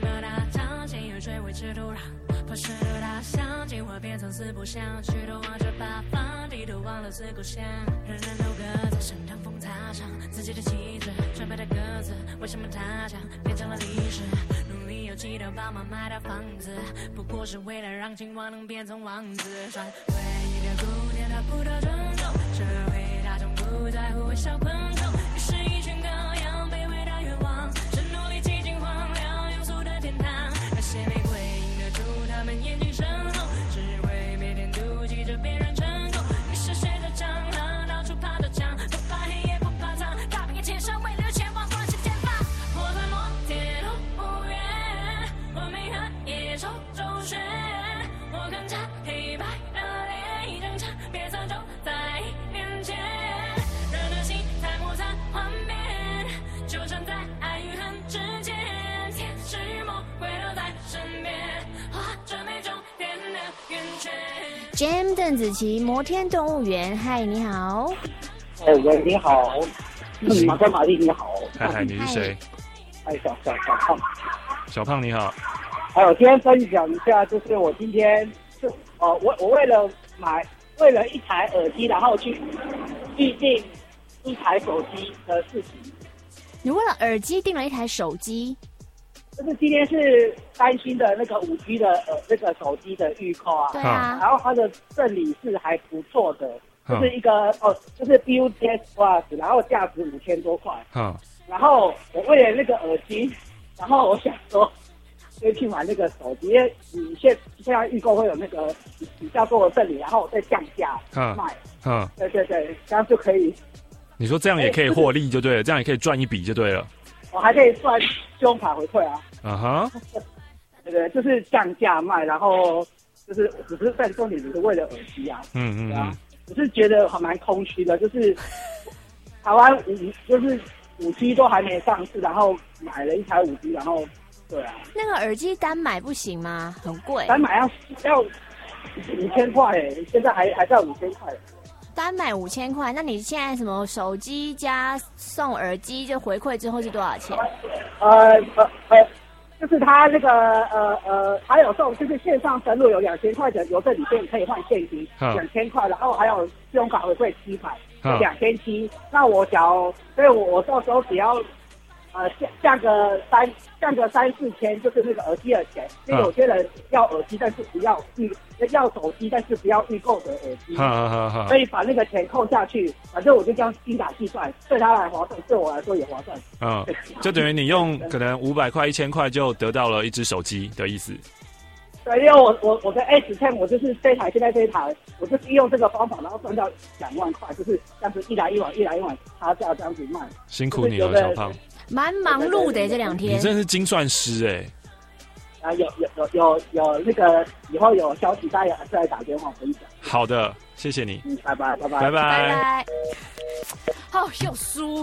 Speaker 2: 长，先有水维持土壤，破石头大象，进化变成四不像，举头望着八方，低头忘了四故乡，人人都各在身上风擦伤自己的旗帜，纯白的鸽子，为什么它将变成了历史？努力有祈祷爸妈买的房子，不过是为了让青蛙能变成王子，传回忆的古典，它不得尊重，社会大众不在乎微笑昆虫，于是一群羔羊卑微的愿望，是努力挤进荒凉庸俗的天堂，那些玫瑰映得出他们眼睛深红，只会每天妒忌着别人成功，于是学着蟑螂到处爬着墙，不怕黑也不怕脏，大兵也牵手为了前往光是前方，我在摩天轮无缘，我没和野兽周旋，我看着黑白的脸一张张，别再走在面前，人的心太摩擦幻变，纠缠在爱与恨之间，天使与魔鬼都在身边，画着每种点的圆圈。
Speaker 16: Jam 邓紫棋摩天动物园，嗨，你好。
Speaker 4: 哎喂，你好，嗯，马克玛丽你好。
Speaker 17: 嗨嗨，你是谁？
Speaker 4: 哎，小小小胖。
Speaker 17: 小胖你好。
Speaker 4: 还有今天分享一下，就是我今天是呃，我我为了买为了一台耳机，然后去预定一台手机的事情。
Speaker 16: 你为了耳机订了一台手机？
Speaker 4: 就是今天是三星的那个五 G 的呃那个手机的预购啊，
Speaker 16: 对啊，
Speaker 4: 然后它的赠礼是还不错的，就是一个哦，就是 B U T S Plus， 然后价值五千多块，
Speaker 17: 嗯，
Speaker 4: 然后我为了那个耳机，然后我想说，先去买那个手机，因为你现现在预购会有那个比较多的赠礼，然后我再降价卖，
Speaker 17: 嗯，
Speaker 4: 对对对，这样就可以。
Speaker 17: 你说这样也可以获利就对了，这样也可以赚一笔就对了。
Speaker 4: 我还可以赚信用卡回馈啊！
Speaker 17: 啊哈，
Speaker 4: 对对，就是降价卖，然后就是只是在重点只是为了耳机啊。
Speaker 17: 嗯嗯嗯。
Speaker 4: 我是觉得还蛮空虚的，就是台湾五就是五 G 都还没上市，然后买了一台五 G， 然后对啊。
Speaker 16: 那个耳机单买不行吗？很贵。
Speaker 4: 单买要要五千块诶，现在还还在五千块。
Speaker 16: 单买五千块，那你现在什么手机加送耳机就回馈之后是多少钱？
Speaker 4: 呃呃呃，就是他那个呃呃还有送，就是线上登录有两千块的邮政礼券可以换现金，两千块，然后还有信用卡回馈七百，两千七。那我假如，所以我我到时候只要呃降降个三降个三四千，就是那个耳机的钱。因为有些人要耳机，但是不要预要手机，但是不要预购的耳机，所以把那个钱扣下去，反正我就这样精打细算，对他来划算，对我来说也划算。
Speaker 17: 嗯，就等于你用可能五百块、一千块就得到了一只手机的意思。
Speaker 4: 对，因为我我我的 S 十 我就是这台现在这一台，我就是用这个方法，然后赚到两万块，就是这样子一来一往，一来一往差价这样子卖。
Speaker 17: 辛苦你了，小胖。
Speaker 16: 蛮忙碌的这两天。
Speaker 17: 你真是精算师哎。
Speaker 4: 啊，有有有有有那个以后有消息大家再来打电话分享。
Speaker 17: 好的，谢谢你。
Speaker 4: 嗯，拜拜拜拜
Speaker 17: 拜拜
Speaker 16: 拜拜。好，又输。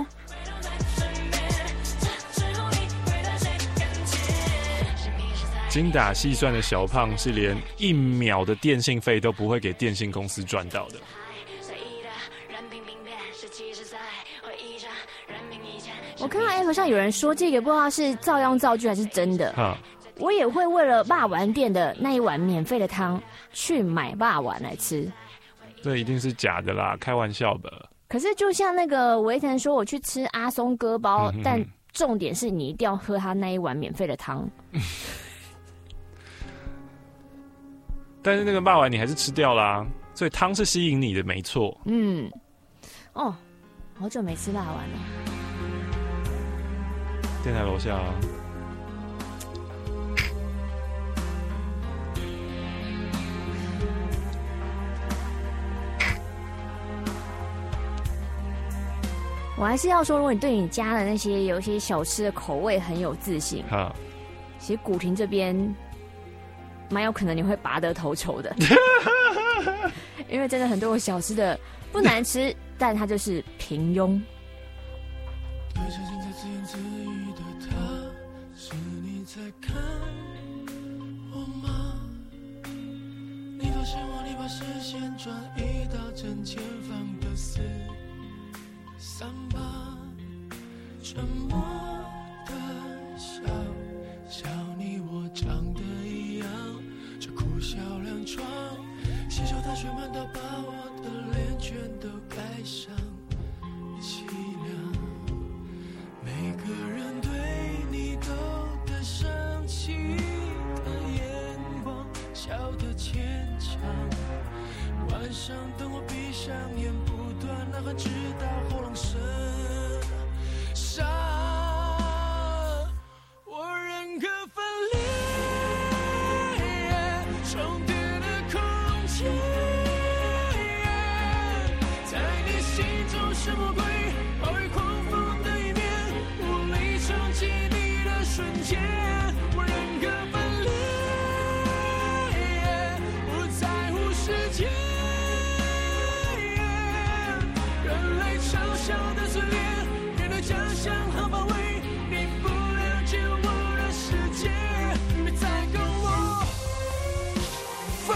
Speaker 17: 精打细算的小胖是连一秒的电信费都不会给电信公司赚到的。
Speaker 16: 我看到 App 上有人说这个不知道是照样造句还是真的。我也会为了霸王店的那一碗免费的汤去买霸王来吃。
Speaker 17: 这一定是假的啦，开玩笑的。
Speaker 16: 可是就像那个维腾说，我去吃阿松哥包，
Speaker 17: 嗯、
Speaker 16: 但重点是你一定要喝他那一碗免费的汤。
Speaker 17: 但是那个霸王你还是吃掉啦，所以汤是吸引你的，没错。
Speaker 16: 嗯，哦，好久没吃霸王了。
Speaker 17: 电台楼下、啊。
Speaker 16: 我还是要说，如果你对你家的那些有一些小吃的口味很有自信，其实古亭这边蛮有可能你会拔得头筹的，因为真的很多小吃的不难吃，但它就是平庸。
Speaker 9: 你发现我，你把视线转移到正前方的四三八，沉默的笑，笑你我这上等我闭上眼，不断呐喊直到喉咙深伤，我人格分裂，重叠的空间，在你心中是魔鬼，暴雨狂风的一面，无力冲击你的瞬间，我人格分裂，不在乎时间，人类嘲笑的嘴脸，面对假象和防卫，你不了解我的世界，别再跟我飞。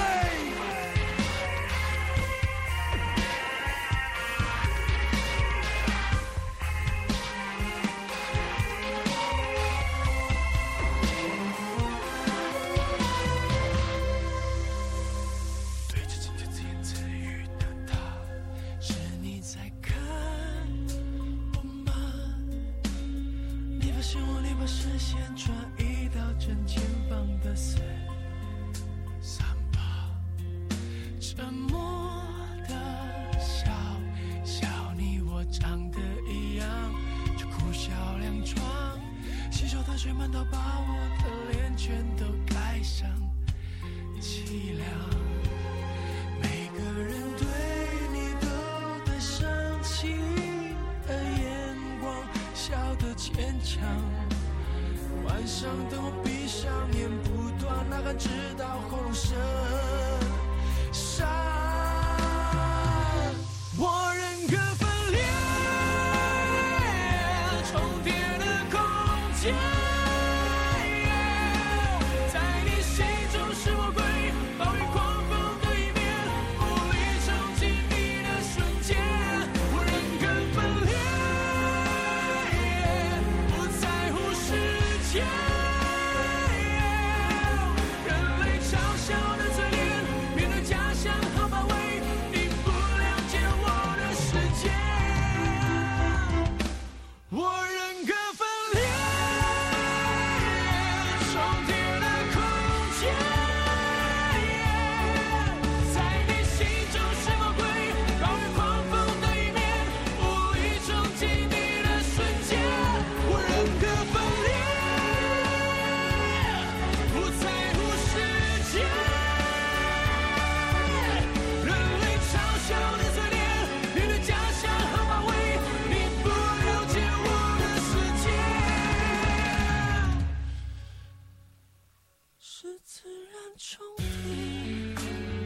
Speaker 9: 对着镜子自言自语的他，是你在看我吗？你发现我，你把视线转移到正前方的四三八，沉默的笑，笑你我长得一样，就哭笑两床，洗手的水满到把我的脸全都盖上凄凉，每个人对你都带上情的眼光，笑得牵强，晚上等我闭上眼，不断呐喊直到喉咙深伤，我人格分裂，重叠的空间，在你心中是魔鬼，暴雨狂风的一面，无力冲击你的瞬间，我人格分裂，不在乎时间，人类嘲笑的嘴脸，面对假象和防卫，你不了解我的世界，我人格分裂，重叠的空间，在你心中是魔鬼，暴雨狂风的一面，无力冲击你的瞬间，我人格分裂，不在乎时间，人类嘲笑的嘴脸，面对假象和防卫，你不了解我的世界，是自然冲突。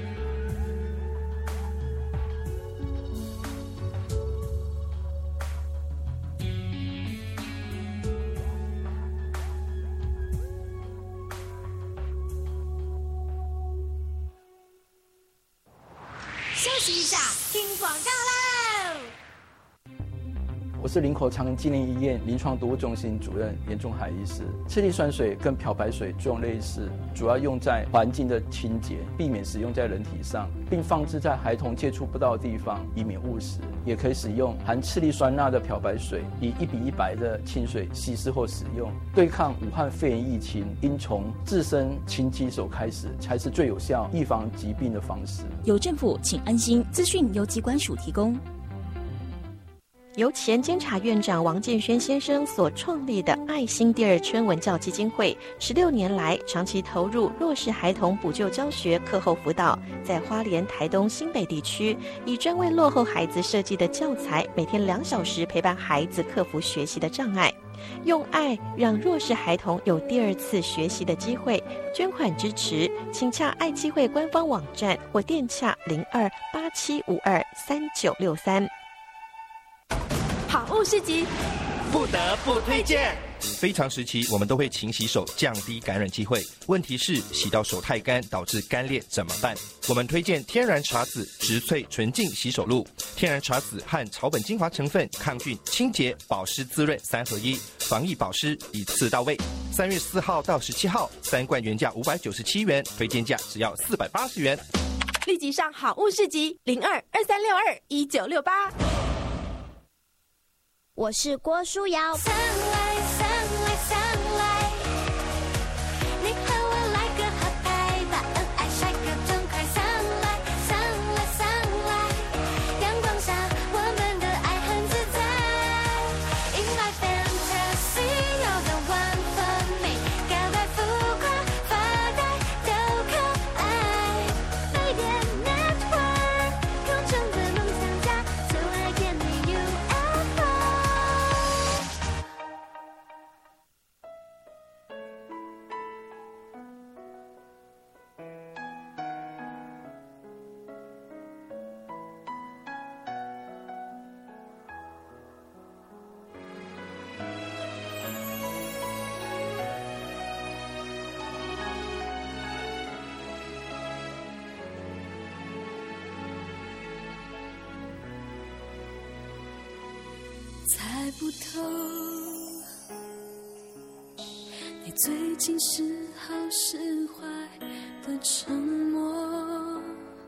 Speaker 5: 休息一下，听广告喽。
Speaker 6: 我是林口长庚纪念医院临床毒物中心主任严仲海医师。次氯酸水跟漂白水作用类似，主要用在环境的清洁，避免使用在人体上，并放置在孩童接触不到的地方，以免误食。也可以使用含次氯酸钠的漂白水，以一比一百的清水稀释或使用。对抗武汉肺炎疫情，应从自身勤洗手开始，才是最有效预防疾病的方式。
Speaker 8: 有政府，请安心。资讯由疾管署提供。
Speaker 10: 由前监察院长王建轩先生所创立的爱心第二春文教基金会，十六年来长期投入弱势孩童补救教学、课后辅导，在花莲、台东、新北地区，以专为落后孩子设计的教材，每天两小时陪伴孩子克服学习的障碍，用爱让弱势孩童有第二次学习的机会。捐款支持，请洽爱基会官方网站或电洽零二八七五二三九六三。
Speaker 5: 好物市集，
Speaker 25: 不得不推荐。非常时期，我们都会勤洗手，降低感染机会。问题是洗到手太干，导致干裂怎么办？我们推荐天然茶籽植萃纯净洗手露。天然茶籽和草本精华成分，抗菌、清洁、保湿、滋润三合一，防疫保湿一次到位。三月四号到十七号，三罐原价五百九十七元，推荐价只要四百八十元。
Speaker 5: 立即上好物市集零二二三六二一九六八。
Speaker 12: 我是郭书瑶。Sunlight, sunlight, sunlight， 你和我来个合拍，把恩爱晒个痛快。Sunlight, sunlight,
Speaker 1: 不透，你最近是好是坏的沉默，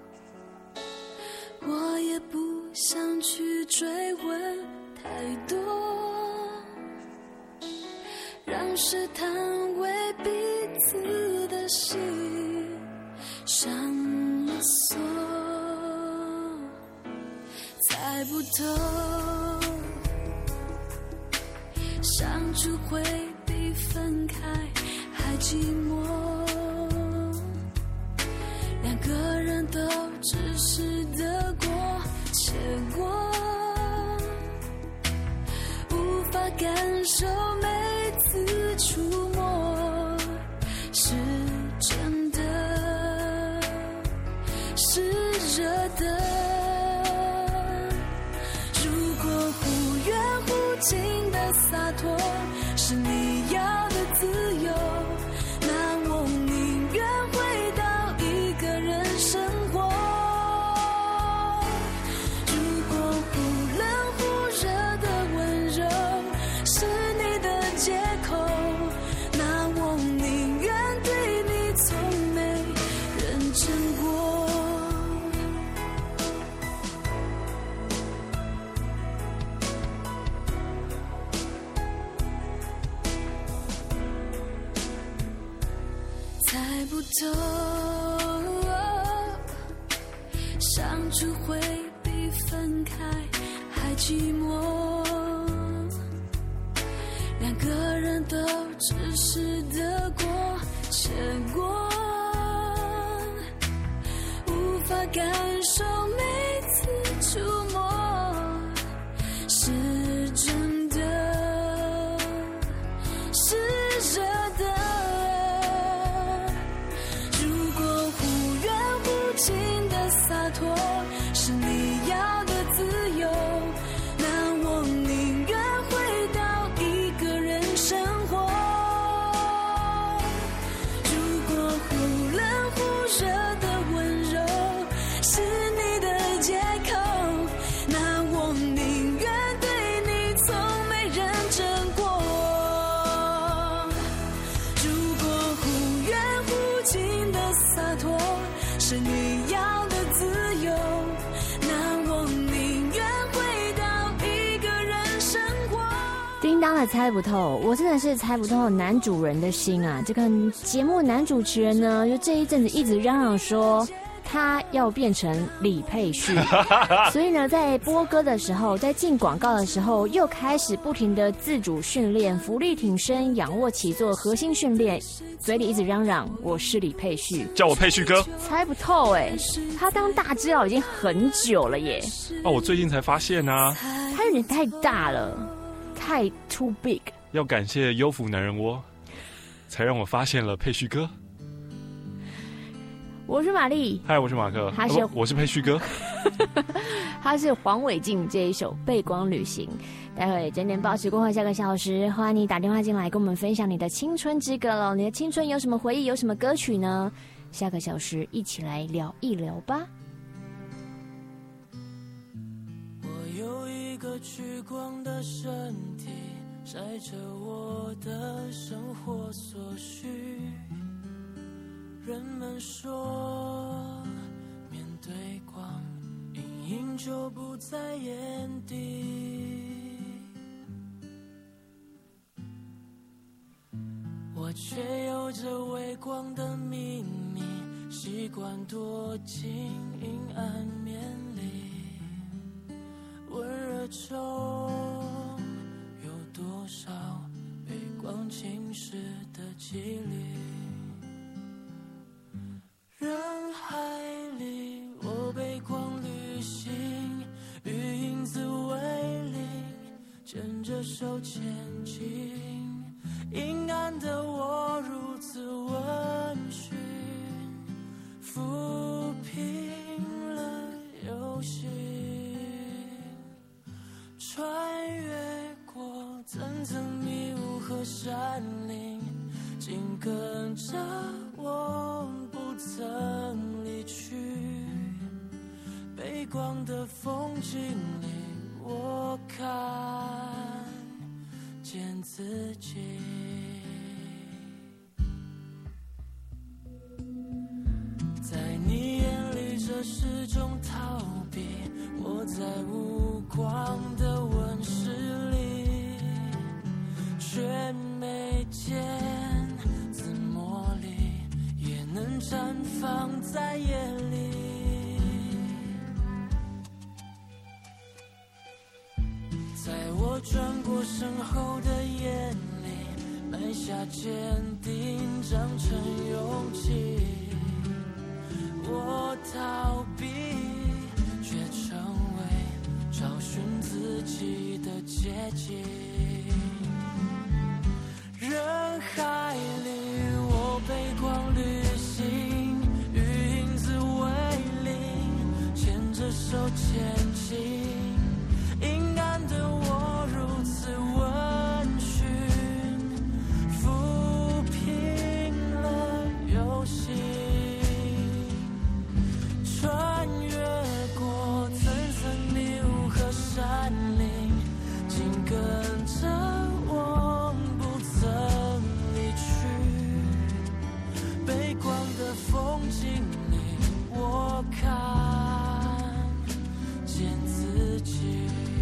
Speaker 1: 我也不想去追问太多，让试探为彼此的心上了锁，猜不透，相处会比分开还寂寞，两个人都只是得过且过，无法感受每次触摸是真的，是热的。如果忽远忽近的洒脱是你要的自由，那我宁愿回到一个人生活。如果忽冷忽热的温柔是你的借口，那我宁愿对你从没认真过。猜不透，相处会比分开还寂寞，两个人都只是得过且过，无法感受每次触摸是真的，是热的。如果忽远忽近的洒脱是你要的自由，那我宁愿回到一个人生活。如果忽冷忽热的温柔是你的借口，那我宁愿对你从没认真过。如果忽远忽近的洒脱是你要的自由，那我宁愿回到一个人生活。
Speaker 16: 叮当的猜不透，我真的是猜不透男主人的心啊！这个节目男主持人呢，就这一阵子一直嚷嚷说他要变成李佩旭，所以呢，在播歌的时候，在进广告的时候，又开始不停的自主训练、浮力挺身、仰卧起坐、核心训练，嘴里一直嚷嚷我是李佩旭，
Speaker 17: 叫我佩旭哥。
Speaker 16: 猜不透哎、欸，他当大只佬已经很久了耶。
Speaker 17: 哦，我最近才发现啊，
Speaker 16: 他有点太大了，太 too big。
Speaker 17: 要感谢优抚男人窝，才让我发现了佩旭哥。
Speaker 16: 我是玛丽，
Speaker 17: 嗨，我是马克，
Speaker 16: 他是、
Speaker 17: 哦、我是佩旭哥，
Speaker 16: 他是黄伟晋这一首《背光旅行》。待会整点报时过后下个小时，欢迎你打电话进来跟我们分享你的青春之歌喽。你的青春有什么回忆，有什么歌曲呢？下个小时一起来聊一聊吧。
Speaker 1: 我有一个趋光的身体，晒着我的生活所需。人们说面对光，阴影就不在眼底，我却有着微光的秘密，习惯躲进阴暗面里，温热中有多少被光侵蚀的几率。人海里，我被光旅行，与影子为邻，牵着手前进。阴暗的我如此温驯，抚平了忧心，穿越过层层迷雾和山林，紧跟着我不曾离去，背光的风景里，我看见自己。在你眼里这是种逃避，我在无光的温室里，却没见字墨里也能绽放在夜里。在我转过身后的眼里，埋下坚定，长成勇气。我逃避，却成为找寻自己的捷径。人海里，我背光旅行，与影子为邻，牵着手前进。阴暗的我如此温驯，抚平了忧心。穿越过层层迷雾和山林，紧跟着我不曾离去。背光的风景里，我看见自己。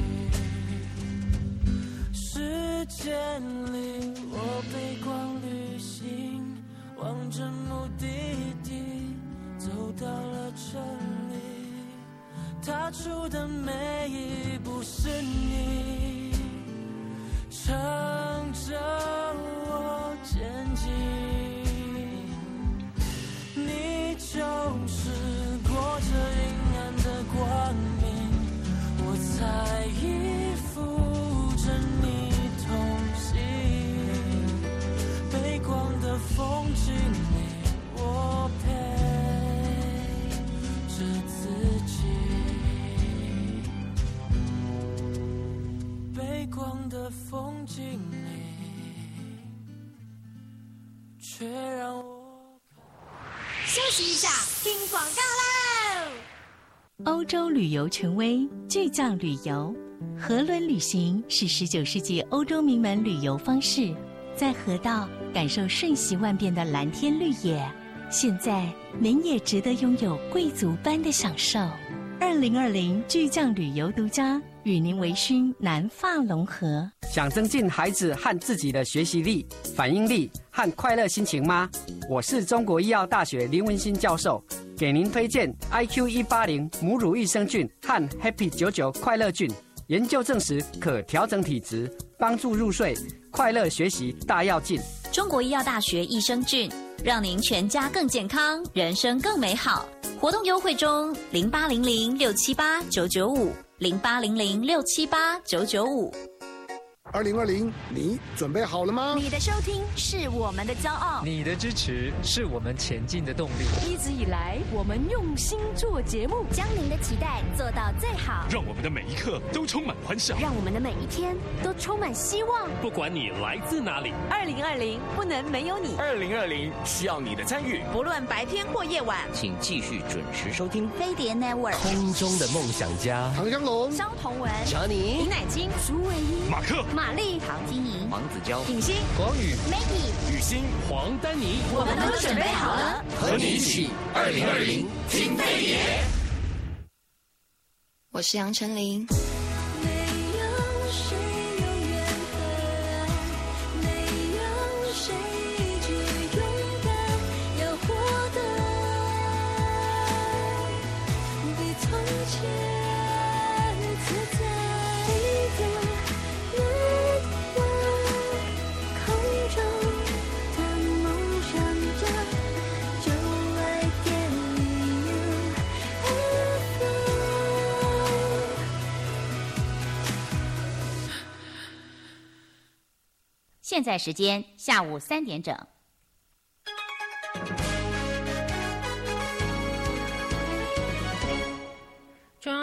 Speaker 1: 时间里，我背光旅行，望着目的地，走到了这里。踏出的每一步是你，撑着我前进。你就是裹着阴暗的光明，我才依附着你同行。背光的风景里，我陪着自己。背光的风景里，却让我
Speaker 5: 休息一下，听广告喽。
Speaker 3: 欧洲旅游权威巨匠旅游，河轮旅行是十九世纪欧洲名门旅游方式，在河道感受瞬息万变的蓝天绿野。现在您也值得拥有贵族般的享受。二零二零巨匠旅游独家，与您微醺南法龙河。
Speaker 7: 想增进孩子和自己的学习力、反应力和快乐心情吗？我是中国医药大学林文新教授，给您推荐 I Q 一八零母乳益生菌和 Happy 九九快乐菌。研究证实可调整体质，帮助入睡，快乐学习大要进。
Speaker 19: 中国医药大学益生菌，让您全家更健康，人生更美好。活动优惠中，零八零零六七八九九五，零八零零六七八九九五。
Speaker 11: 二零二零，你准备好了吗？
Speaker 5: 你的收听是我们的骄傲，
Speaker 14: 你的支持是我们前进的动力。
Speaker 5: 一直以来，我们用心做节目，
Speaker 12: 将您的期待做到最好，
Speaker 13: 让我们的每一刻都充满欢笑，
Speaker 5: 让我们的每一天都充满希望。
Speaker 13: 不管你来自哪里，
Speaker 5: 二零二零不能没有你。
Speaker 18: 二零二零需要你的参与，
Speaker 5: 不论白天或夜晚，
Speaker 18: 请继续准时收听
Speaker 12: 飞碟 Network。
Speaker 18: 空中的梦想家，
Speaker 11: 唐香龙、
Speaker 5: 肖同文、
Speaker 18: 查尼、
Speaker 5: 林乃金、苏伟英、
Speaker 13: 马克、
Speaker 5: 玛丽、
Speaker 12: 唐晶莹、
Speaker 18: 黄子佼、
Speaker 5: 品心、
Speaker 18: 黄宇、
Speaker 12: Maggie、
Speaker 18: 雨欣、黄丹妮，
Speaker 5: 我们都准备好了，
Speaker 18: 和你一起二零二零听飞碟。
Speaker 22: 我是杨丞琳。
Speaker 26: 现在时间下午三点整。
Speaker 27: 中央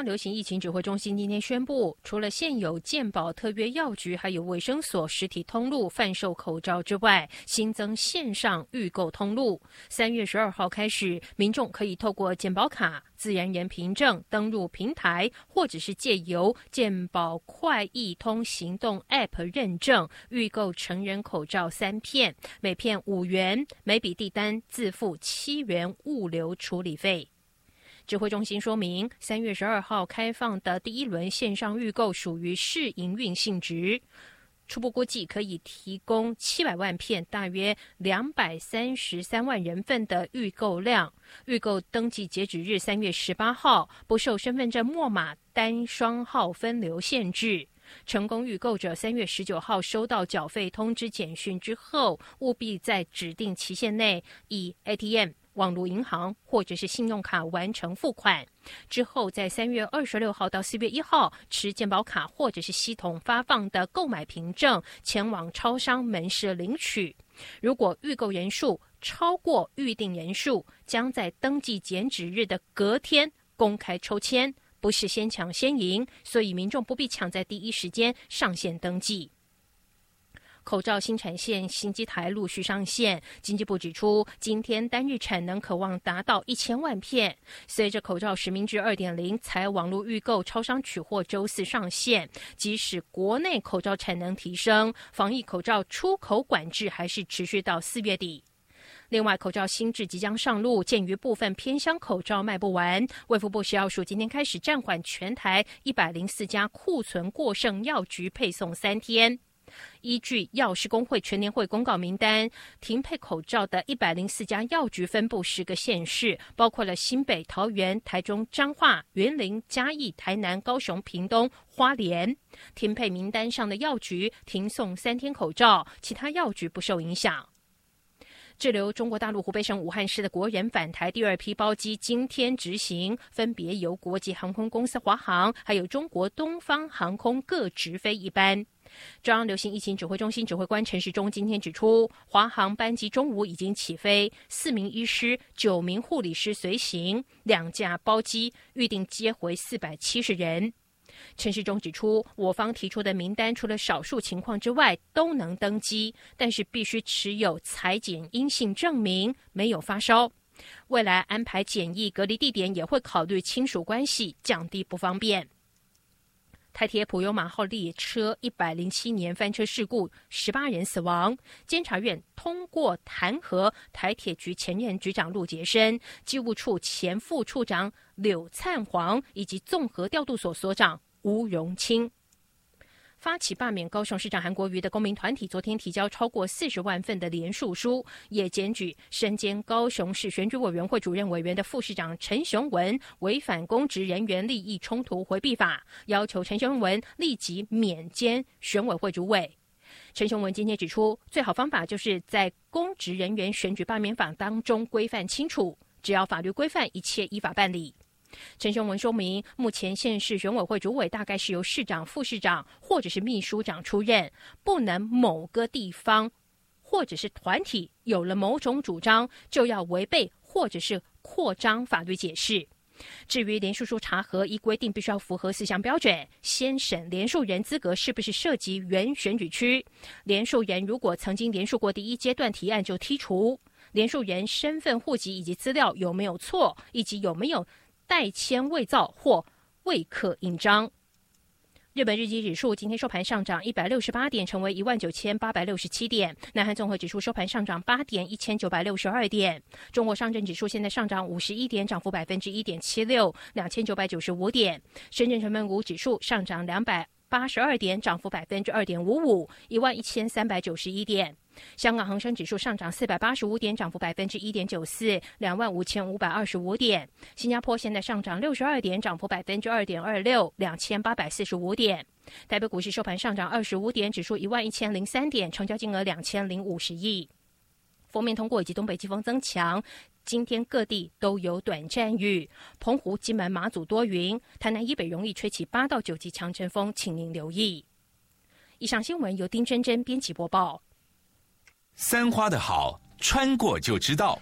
Speaker 2: 央流行疫情指挥中心今天宣布，除了现有健保特约药局还有卫生所实体通路贩售口罩之外，新增线上预购通路。三月十二号开始，民众可以透过健保卡、自然人凭证登入平台，或者是借由健保快易通行动 App 认证预购成人口罩三片，每片五元，每笔订单自付七元物流处理费。指挥中心说明，三月十二号开放的第一轮线上预购属于试营运性质，初步估计可以提供七百万片，大约两百三十三万人份的预购量。预购登记截止日三月十八号，不受身份证末码单双号分流限制。成功预购者三月十九号收到缴费通知简讯之后，务必在指定期限内以 A T M、网络银行或者是信用卡完成付款，之后在三月二十六号到四月一号持健保卡或者是系统发放的购买凭证前往超商门市领取。如果预购人数超过预定人数，将在登记截止日的隔天公开抽签，不是先抢先赢，所以民众不必抢在第一时间上线登记。口罩新产线新机台陆续上线，经济部指出，今天单日产能可望达到一千万片。随着口罩实名制 二点零 采网络预购、超商取货周四上线，即使国内口罩产能提升，防疫口罩出口管制还是持续到四月底。另外，口罩新制即将上路，鉴于部分偏乡口罩卖不完，卫福部食药署今天开始暂缓全台一百零四家库存过剩药局配送三天。依据药师公会全年会公告名单，停配口罩的一百零四家药局分布十个县市，包括了新北、桃园、台中、彰化、云林、嘉义、台南、高雄、屏东、花莲。停配名单上的药局停送三天口罩，其他药局不受影响。滞留中国大陆湖北省武汉市的国人返台第二批包机今天执行，分别由国际航空公司华航还有中国东方航空各直飞一班。中央流行疫情指挥中心指挥官陈时中今天指出，华航班机中午已经起飞，四名医师、九名护理师随行，两架包机预定接回四百七十人。陈时中指出，我方提出的名单除了少数情况之外都能登机，但是必须持有采检阴性证明，没有发烧。未来安排检疫隔离地点也会考虑亲属关系，降低不方便。台铁普悠玛号列车一百零七年翻车事故，十八人死亡。监察院通过弹劾台铁局前任局长陆杰生、机务处前副处长柳灿煌以及综合调度所所长吴荣清。发起罢免高雄市长韩国瑜的公民团体昨天提交超过四十万份的联署书，也检举身兼高雄市选举委员会主任委员的副市长陈雄文违反公职人员利益冲突回避法，要求陈雄文立即免兼选委会主委。陈雄文今天指出，最好方法就是在公职人员选举罢免法当中规范清楚，只要法律规范，一切依法办理。陈雄文说明，目前县市选委会主委大概是由市长、副市长或者是秘书长出任，不能某个地方或者是团体有了某种主张就要违背或者是扩张法律解释。至于联署书查核，依规定必须要符合四项标准，先审联署人资格是不是涉及原选举区，联署人如果曾经联署过第一阶段提案就剔除，联署人身份、户籍以及资料有没有错，以及有没有代签伪造或未刻印章。日本日经指数今天收盘上涨一百六十八点，成为一万九千八百六十七点。南韩综合指数收盘上涨八点，一千九百六十二点。中国上证指数现在上涨五十一点，涨幅百分之一点七六，两千九百九十五点。深圳成分股指数上涨两百八十二点，涨幅百分之二点五五，一万一千三百九十一点。香港恒生指数上涨四百八十五点，涨幅百分之一点九四，两万五千五百二十五点。新加坡现在上涨六十二点，涨幅百分之二点二六，两千八百四十五点。台北股市收盘上涨二十五点，指数一万一千零三点，成交金额两千零五十亿。锋面通过以及东北季风增强，今天各地都有短暂雨，澎湖、金门、马祖多云，台南以北容易吹起八到九级强阵风，请您留意。以上新闻由丁真真编辑播报。
Speaker 15: 三花的好，穿过就知道。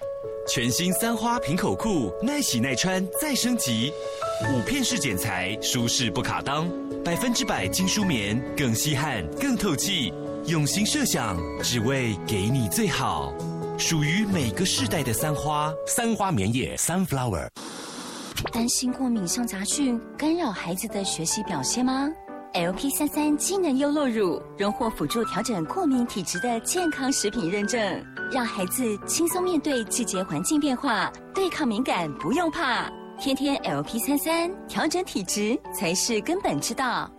Speaker 4: 全新三花平口裤，耐洗耐穿再升级，五片式剪裁，舒适不卡裆，百分之百精梳棉，更吸汗更透气。用心设想，只为给你最好，属于每个世代的三花。三花棉业 Sunflower。
Speaker 19: 担心过敏像杂讯干扰孩子的学习表现吗 ？L P 三三机能优酪乳荣获辅助调整过敏体质的健康食品认证，让孩子轻松面对季节环境变化，对抗敏感不用怕。天天 L P 三三调整体质才是根本之道。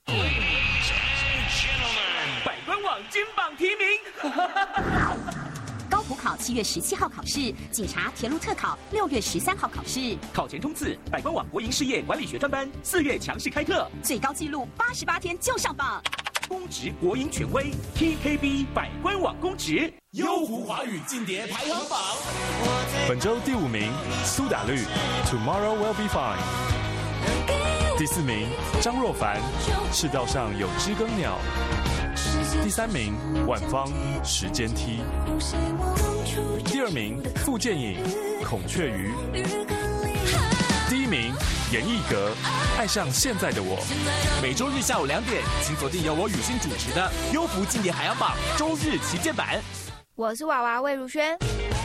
Speaker 15: 百官网金榜题名。
Speaker 26: 高普考七月十七号考试，警察铁路特考六月十三号考试。
Speaker 15: 考前冲刺，百官网国营事业管理学专班四月强势开课，
Speaker 26: 最高纪录八十八天就上榜。
Speaker 15: 公职国营权威 T K B 百官网公职
Speaker 18: 优狐华语劲碟排行榜。
Speaker 17: 本周第五名苏打绿 Tomorrow Will Be Fine。第四名张若凡赤道上有知更鸟。第三名万芳时间梯。第二名傅建颖孔雀鱼。第一名严艺格爱上现在的我。
Speaker 15: 每周日下午两点，请锁定由我雨欣主持的优狐劲碟排行榜周日旗舰版。
Speaker 5: 我是娃娃魏如萱。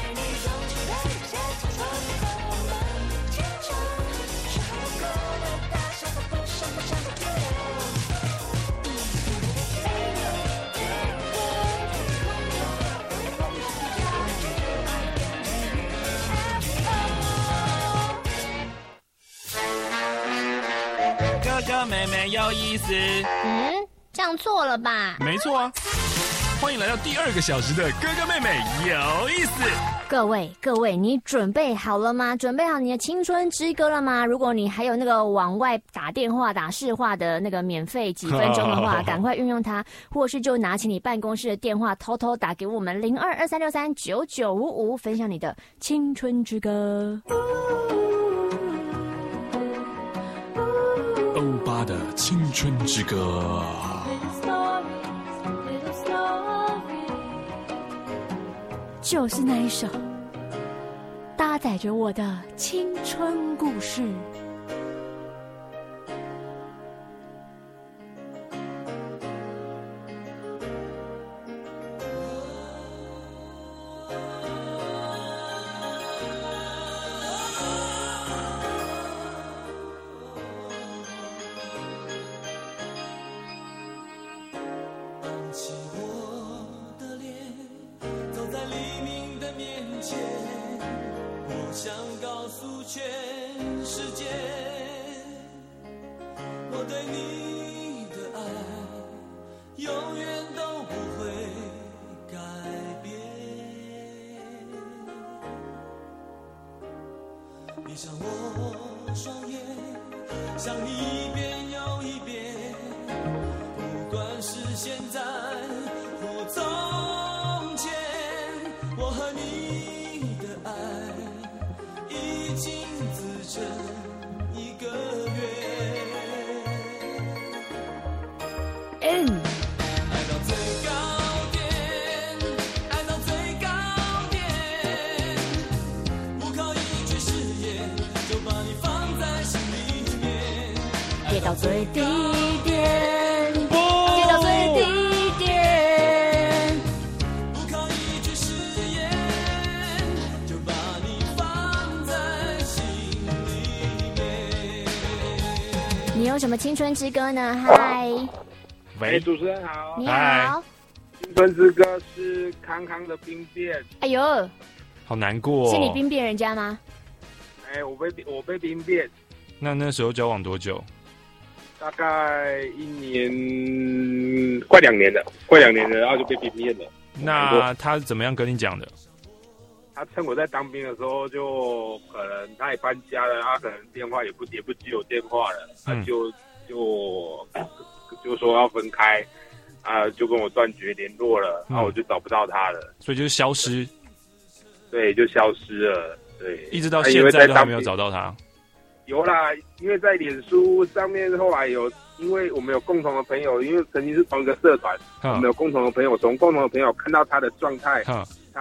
Speaker 15: 哥哥妹妹有意思。
Speaker 20: 嗯，这样错了吧？
Speaker 17: 没错啊。欢迎来到第二个小时的哥哥妹妹有意思。
Speaker 16: 各位各位，你准备好了吗？准备好你的青春之歌了吗？如果你还有那个往外打电话打市话的那个免费几分钟的话，赶快运用它，或是就拿起你办公室的电话偷偷打给我们零二二三六三九九五五，分享你的青春之歌。
Speaker 17: 欧巴的青春之歌。
Speaker 16: 就是那一首搭载着我的青春故事。
Speaker 9: 闭上我双眼，想你一遍又一遍，不管是现在或从前，我和你的爱已经自成一个约。
Speaker 16: 嗯跌到最低点，跌到最低点。不靠一句誓言，就把你放在心里面。你有什么青春之歌呢？嗨，
Speaker 21: 喂，主持人好，
Speaker 16: 你好。
Speaker 21: 青春之歌是康康的兵变。
Speaker 16: 哎呦，
Speaker 17: 好难过、哦。
Speaker 16: 是你兵变人家吗？
Speaker 21: 哎，我被我被兵变。
Speaker 17: 那那时候交往多久？
Speaker 21: 大概一年，快两年了，快两年了，然后就被兵变了。
Speaker 17: 那他怎么样跟你讲的？
Speaker 21: 他趁我在当兵的时候，就可能他也搬家了，他可能电话也不也不接我电话了，他就、嗯、就就说要分开，啊，就跟我断绝联络了，然后我就找不到他了，
Speaker 17: 所以就消失。
Speaker 21: 对，就消失了，对，
Speaker 17: 一直到现在都还没有找到他。
Speaker 21: 有啦，因为在脸书上面后来有，因为我们有共同的朋友，因为曾经是同一个社团，我们有共同的朋友，从共同的朋友看到他的状态，他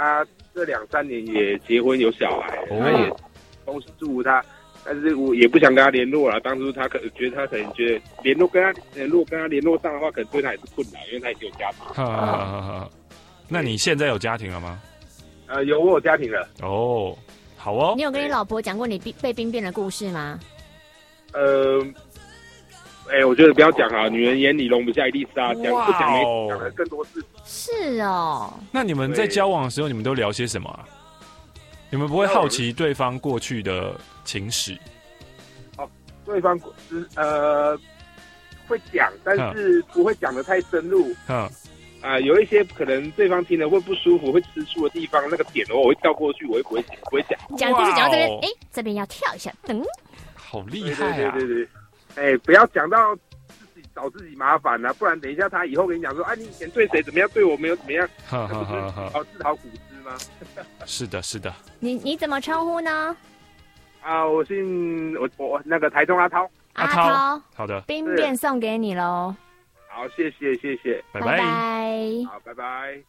Speaker 21: 这两三年也结婚有小孩，
Speaker 17: 哦、
Speaker 21: 他也同时祝福他，但是我也不想跟他联络了。当初他可觉得他可能觉得联络跟他联络跟他联络上的话，可能对他也是困难，因为他已经有家庭。
Speaker 17: 哈哈哈哈。那你现在有家庭了吗？
Speaker 21: 呃，有，我有家庭了。
Speaker 17: 哦，好哦。
Speaker 16: 你有跟你老婆讲过你被兵变的故事吗？
Speaker 21: 呃。哎、欸，我觉得不要讲啊，女人眼里容不下一粒沙，讲不讲没讲的更多事。
Speaker 16: 是哦。
Speaker 17: 那你们在交往的时候，你们都聊些什么啊？你们不会好奇对方过去的情史？
Speaker 21: 哦，对方呃会讲，但是不会讲的太深入。嗯。啊、呃，有一些可能对方听了会不舒服、会吃醋的地方，那个点的话，我会跳过去，我会不会不会讲。
Speaker 16: 讲故事讲到这边，哎、欸，这边要跳一下，噔。
Speaker 17: 好厉害啊！
Speaker 21: 对对对对。哎、欸，不要讲到自己找自己麻烦了、啊，不然等一下他以后跟你讲说，啊，你以前对谁怎么样，对我没有怎么样，
Speaker 17: 哈哈哈哈，
Speaker 21: 好自讨苦吃吗？
Speaker 17: 是的，是的。
Speaker 16: 你你怎么称呼呢？
Speaker 21: 啊，我姓我我那个台中阿涛。
Speaker 16: 阿涛，
Speaker 17: 好的，
Speaker 16: 兵变送给你喽。
Speaker 21: 好，谢谢谢谢，
Speaker 17: 拜拜。
Speaker 21: 好，拜拜。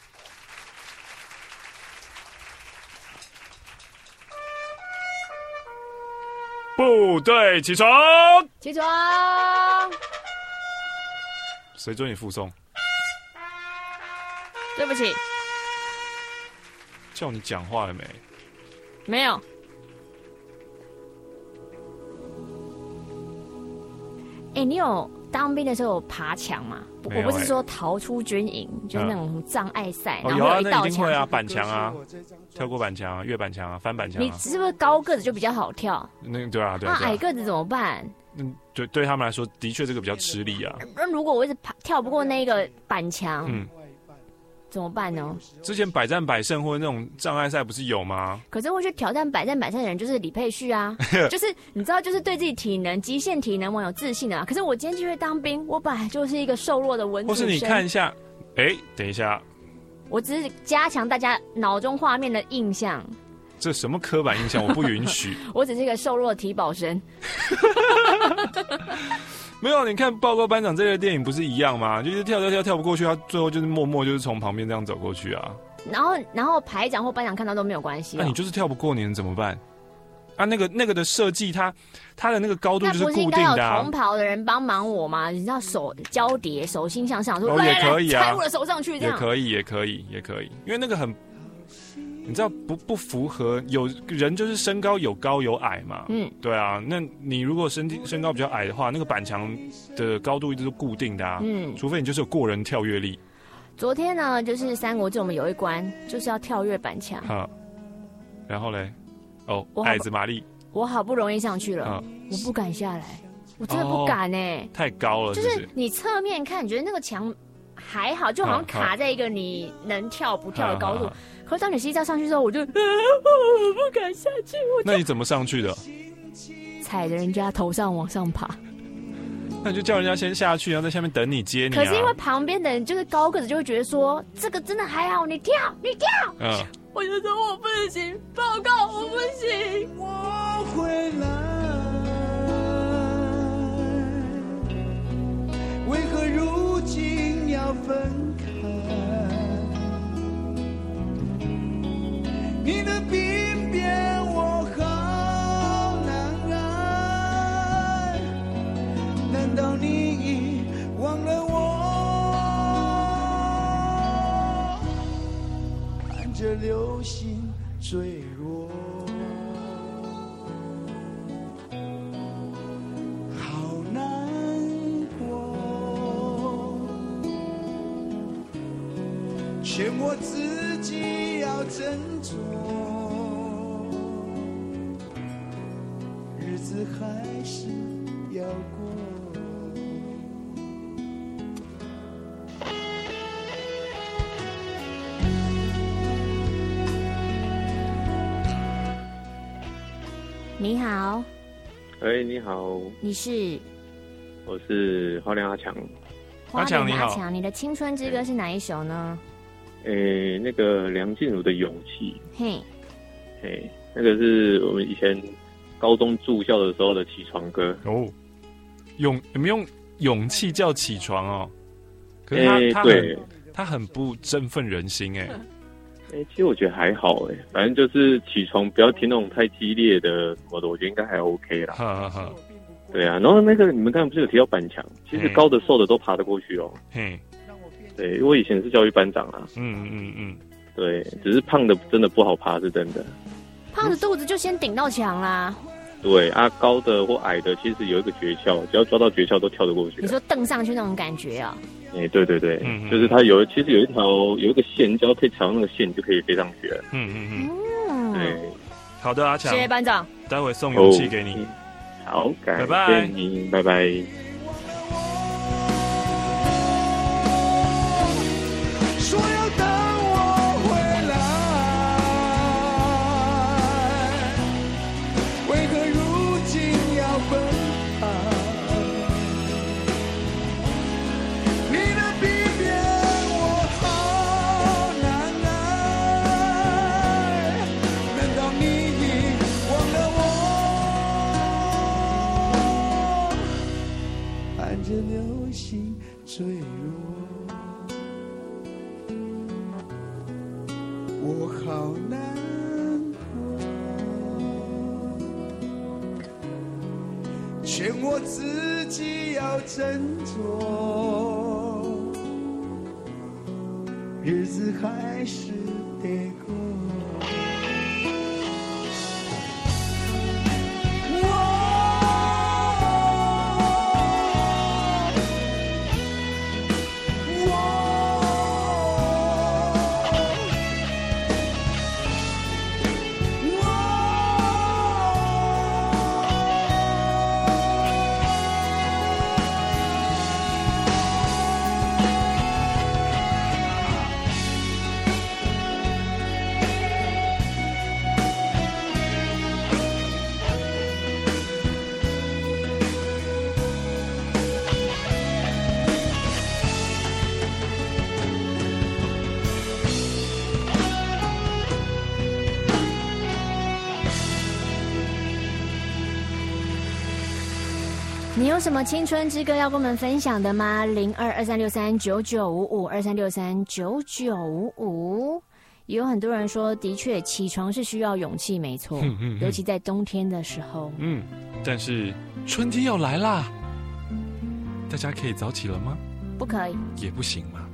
Speaker 17: 部队起床！
Speaker 16: 起床！
Speaker 17: 谁准你附送？
Speaker 16: 对不起。
Speaker 17: 叫你讲话了没？
Speaker 16: 没有。哎、欸，你有当兵的时候有爬墙吗？我不是说逃出军营，嗯、就是那种障碍赛，
Speaker 17: 嗯、
Speaker 16: 然后有一道墙。
Speaker 17: 哦、有啊，那一定会啊，板墙啊，跳过板墙、啊，越板墙啊，翻板墙、啊。
Speaker 16: 你是不是高个子就比较好跳？
Speaker 17: 那对啊，对啊。
Speaker 16: 那矮个子怎么办？
Speaker 17: 嗯，对，对他们来说，的确这个比较吃力啊。
Speaker 16: 那如果我一直爬跳不过那个板墙，嗯，怎么办呢？
Speaker 17: 之前百战百胜或者那种障碍赛不是有吗？
Speaker 16: 可是会去挑战百战百胜的人就是李佩旭啊，就是你知道，就是对自己体能极限体能蛮有自信的啊。可是我今天就会当兵，我本来就是一个瘦弱的文组生。
Speaker 17: 或是你看一下，哎，等一下，
Speaker 16: 我只是加强大家脑中画面的印象。
Speaker 17: 这什么刻板印象？我不允许。
Speaker 16: 我只是一个瘦弱的体保生。
Speaker 17: 没有，你看《报告班长》这类电影不是一样吗？就是跳跳跳跳不过去，他最后就是默默就是从旁边这样走过去啊。
Speaker 16: 然后，然后排长或班长看到都没有关系、哦。
Speaker 17: 那、啊、你就是跳不过，你能怎么办？啊，那个那个的设计，它它的那个高度就是固定的、啊。
Speaker 16: 那不是应该有同袍的人帮忙我吗？你知道手交叠，手心向上，说、
Speaker 17: 哦、也可以啊，
Speaker 16: 踩我的手上去，这样
Speaker 17: 也可以，也可以，也可以，因为那个很。你知道不不符合，有人就是身高有高有矮嘛，嗯，对啊，那你如果身身高比较矮的话，那个板墙的高度一直是固定的啊，嗯，除非你就是有过人跳跃力。
Speaker 16: 昨天呢，就是三国志我们有一关就是要跳跃板墙，
Speaker 17: 哈，然后嘞，哦，矮子玛丽，
Speaker 16: 我好不容易上去了，我不敢下来，我真的不敢哎、欸哦，
Speaker 17: 太高了是不是，
Speaker 16: 就是你侧面看，你觉得那个墙还好，就好像卡在一个你能跳不跳的高度。可是当你实际上上去之后，我就、啊、我不敢下去。我
Speaker 17: 那你怎么上去的？
Speaker 16: 踩着人家头上往上爬。
Speaker 17: 那你就叫人家先下去，然后在下面等你接你、啊。
Speaker 16: 可是因为旁边的人就是高个子，就会觉得说这个真的还好，你跳，你跳。嗯。我就说我不行，报告我不行。
Speaker 1: 我回来，为何如今要分开？你的兵变我好难挨，难道你已忘了我？看着流星坠落，好难过，劝我自己要振作，日子还是要过。
Speaker 16: 你好。
Speaker 6: 哎，你好。
Speaker 16: 你是？
Speaker 6: 我是花莲阿强。
Speaker 16: 花莲阿强，你的青春之歌是哪一首呢？
Speaker 6: 诶，那个梁静茹的《勇气》。
Speaker 16: 嘿，
Speaker 6: 嘿，那个是我们以前高中住校的时候的起床歌。
Speaker 17: 哦，勇有没有用勇气叫起床哦？可是他、
Speaker 6: 欸、
Speaker 17: 他
Speaker 6: 对，
Speaker 17: 他很不振奋人心哎。
Speaker 6: 哎、欸，其实我觉得还好哎、欸，反正就是起床不要听那种太激烈的什么的，我觉得应该还 OK 啦。
Speaker 17: 哈哈哈。
Speaker 6: 对啊，然后那个你们刚才不是有提到板墙，其实高的瘦的都爬得过去哦。
Speaker 17: 嘿，
Speaker 6: 对，因为我以前是教育班长啊。
Speaker 17: 嗯嗯嗯。
Speaker 6: 对，只是胖的真的不好爬，是真的。
Speaker 16: 胖的肚子就先顶到墙啦。
Speaker 6: 对啊，高的或矮的其实有一个诀窍，只要抓到诀窍都跳得過去。
Speaker 16: 你說蹬上去那種感覺啊？
Speaker 6: 哎、欸，對對對，嗯、就是它有，其實有一條有一個線，只要可以踩到那個線，就可以飛上去了。
Speaker 17: 嗯嗯嗯。
Speaker 6: 對，
Speaker 17: 好的，阿強，
Speaker 16: 謝謝班長，
Speaker 17: 待會送勇氣給你。
Speaker 6: 哦、好，感謝
Speaker 17: 拜拜
Speaker 6: 你，拜拜。
Speaker 9: 說要等我回來，為何如今要分開？你的逼變我好難捱，難道你已忘了我？伴着流星墜落。我好難過，勸我自己要振作，日子還是得過。
Speaker 16: 你有什么青春之歌要跟我们分享的吗？零二二三六三九九五五二三六三九九五五。也有很多人说，的确起床是需要勇气，没错，嗯嗯嗯，尤其在冬天的时候。
Speaker 17: 嗯，但是春天要来啦，大家可以早起了吗？
Speaker 16: 不可以，
Speaker 17: 也不行吗？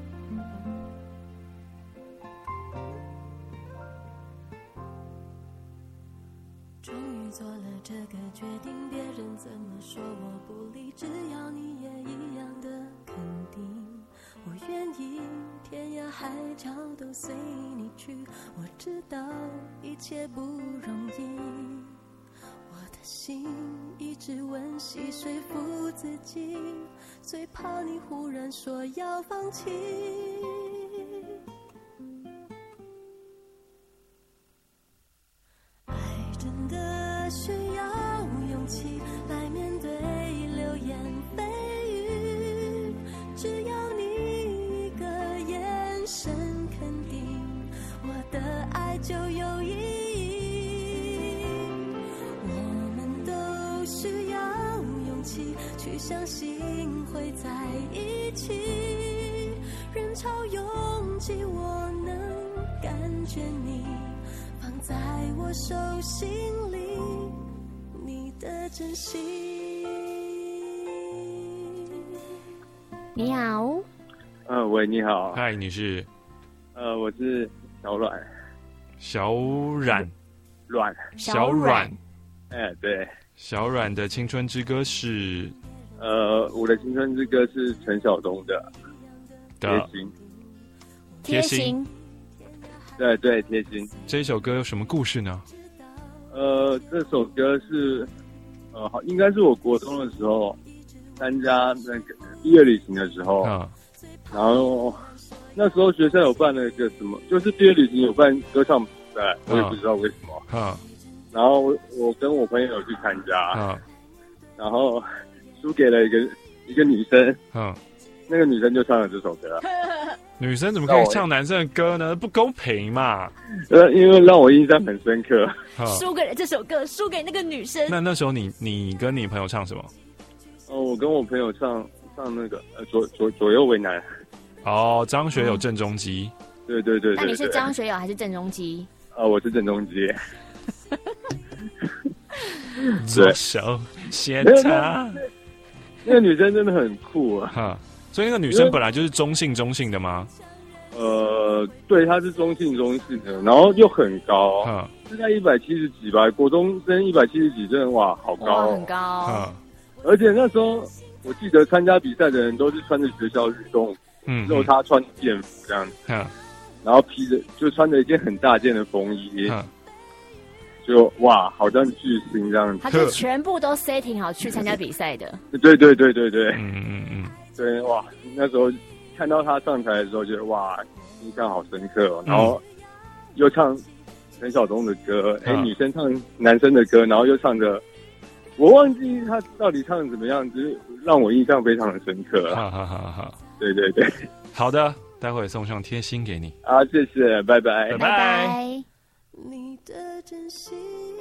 Speaker 1: 终于做了这个决定，别人怎么说我不理，只要你也一样的肯定，我愿意天涯海角都随你去。我知道一切不容易，我的心一直温习说服自己，最怕你忽然说要放弃。真的需要勇气来面对流言蜚语，只要你一个眼神肯定，我的爱就有意义。我们都需要勇气去相信会在一起，人潮拥挤我能感觉你放在我手心里，你的真心。
Speaker 16: 你好。
Speaker 6: 呃，喂，你好。
Speaker 17: 嗨，你是？
Speaker 6: 呃，我是小阮。
Speaker 17: 小冉。
Speaker 6: 阮。
Speaker 17: 小阮。
Speaker 6: 哎、欸，对。
Speaker 17: 小阮的青春之歌是？
Speaker 6: 呃，我的青春之歌是陈晓东的《贴心》。
Speaker 16: 贴心。
Speaker 6: 对对，贴心。
Speaker 17: 这一首歌有什么故事呢？
Speaker 6: 呃，这首歌是，呃，好，应该是我国中的时候参加那个毕业旅行的时候，嗯，然后那时候学校有办了一个什么，就是毕业旅行有办歌唱比赛，我也不知道为什么，嗯，然后我我跟我朋友去参加，嗯，然后输给了一个一个女生，嗯，那个女生就唱了这首歌。
Speaker 17: 女生怎么可以唱男生的歌呢？不公平嘛！
Speaker 6: 呃，因为让我印象很深刻。
Speaker 16: 输给了这首歌，输给那个女生。
Speaker 17: 那那时候你你跟你朋友唱什么？
Speaker 6: 哦，我跟我朋友唱唱那个呃左左左右为难。
Speaker 17: 哦，张学友郑中基。
Speaker 6: 对对对对对。
Speaker 16: 那你是张学友还是郑中基？
Speaker 6: 呃，我是郑中基。
Speaker 17: 左手先插。
Speaker 6: 那个女生真的很酷啊！
Speaker 17: 哈，所以那个女生本来就是中性中性的吗？
Speaker 6: 呃，对，她是中性中性的，然后又很高，是在一百七十几吧。国中生一百七十几，真的哇，好高、哦，
Speaker 16: 很高。
Speaker 6: 而且那时候我记得参加比赛的人都是穿着学校运动，嗯，只有她穿便服这样子，嗯，然后披着就穿着一件很大件的风衣，嗯，就哇，好像巨星这样子。
Speaker 16: 他是全部都 setting 好去参加比赛的。
Speaker 6: 对对对对对，
Speaker 17: 嗯嗯嗯，
Speaker 6: 对哇，那时候。看到他上台的时候，觉得哇，印象好深刻哦。然后又唱陈晓东的歌，哎、嗯，女生唱男生的歌，然后又唱着，我忘记他到底唱的怎么样，只是让我印象非常的深刻。
Speaker 17: 好好好好，
Speaker 6: 对对对，
Speaker 17: 好的，待会送上贴心给你。
Speaker 6: 啊，谢谢，拜拜，
Speaker 17: 拜拜。
Speaker 1: 你的真心。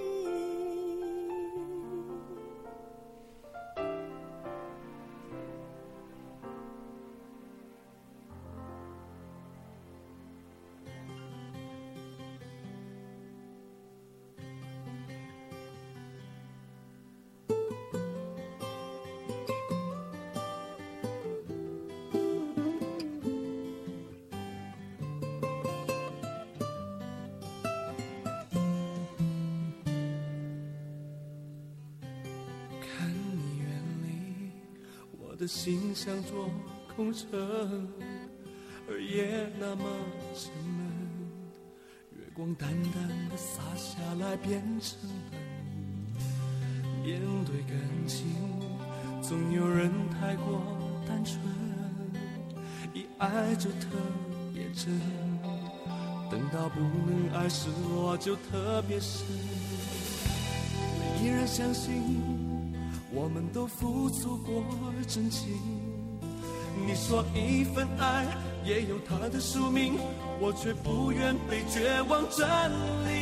Speaker 9: 的心像座空城，而夜那么沉闷，月光淡淡的洒下来变成冷。面对感情，总有人太过单纯，一爱就特别真，等到不能爱失落就特别深。依然相信我们都付出过真情，你说一份爱也有它的宿命，我却不愿被绝望占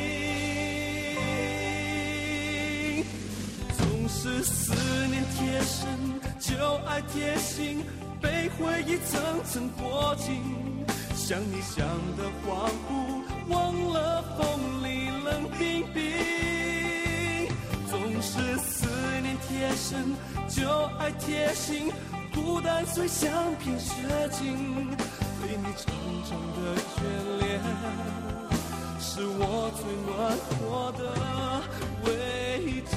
Speaker 9: 领。总是思念贴身，就爱贴心，被回忆层层裹紧，像你想的恍惚，忘了风里冷冰冰。总是思念贴身，就爱贴心，孤单虽像片雪景，对你长长的眷恋，是我最暖和的慰藉。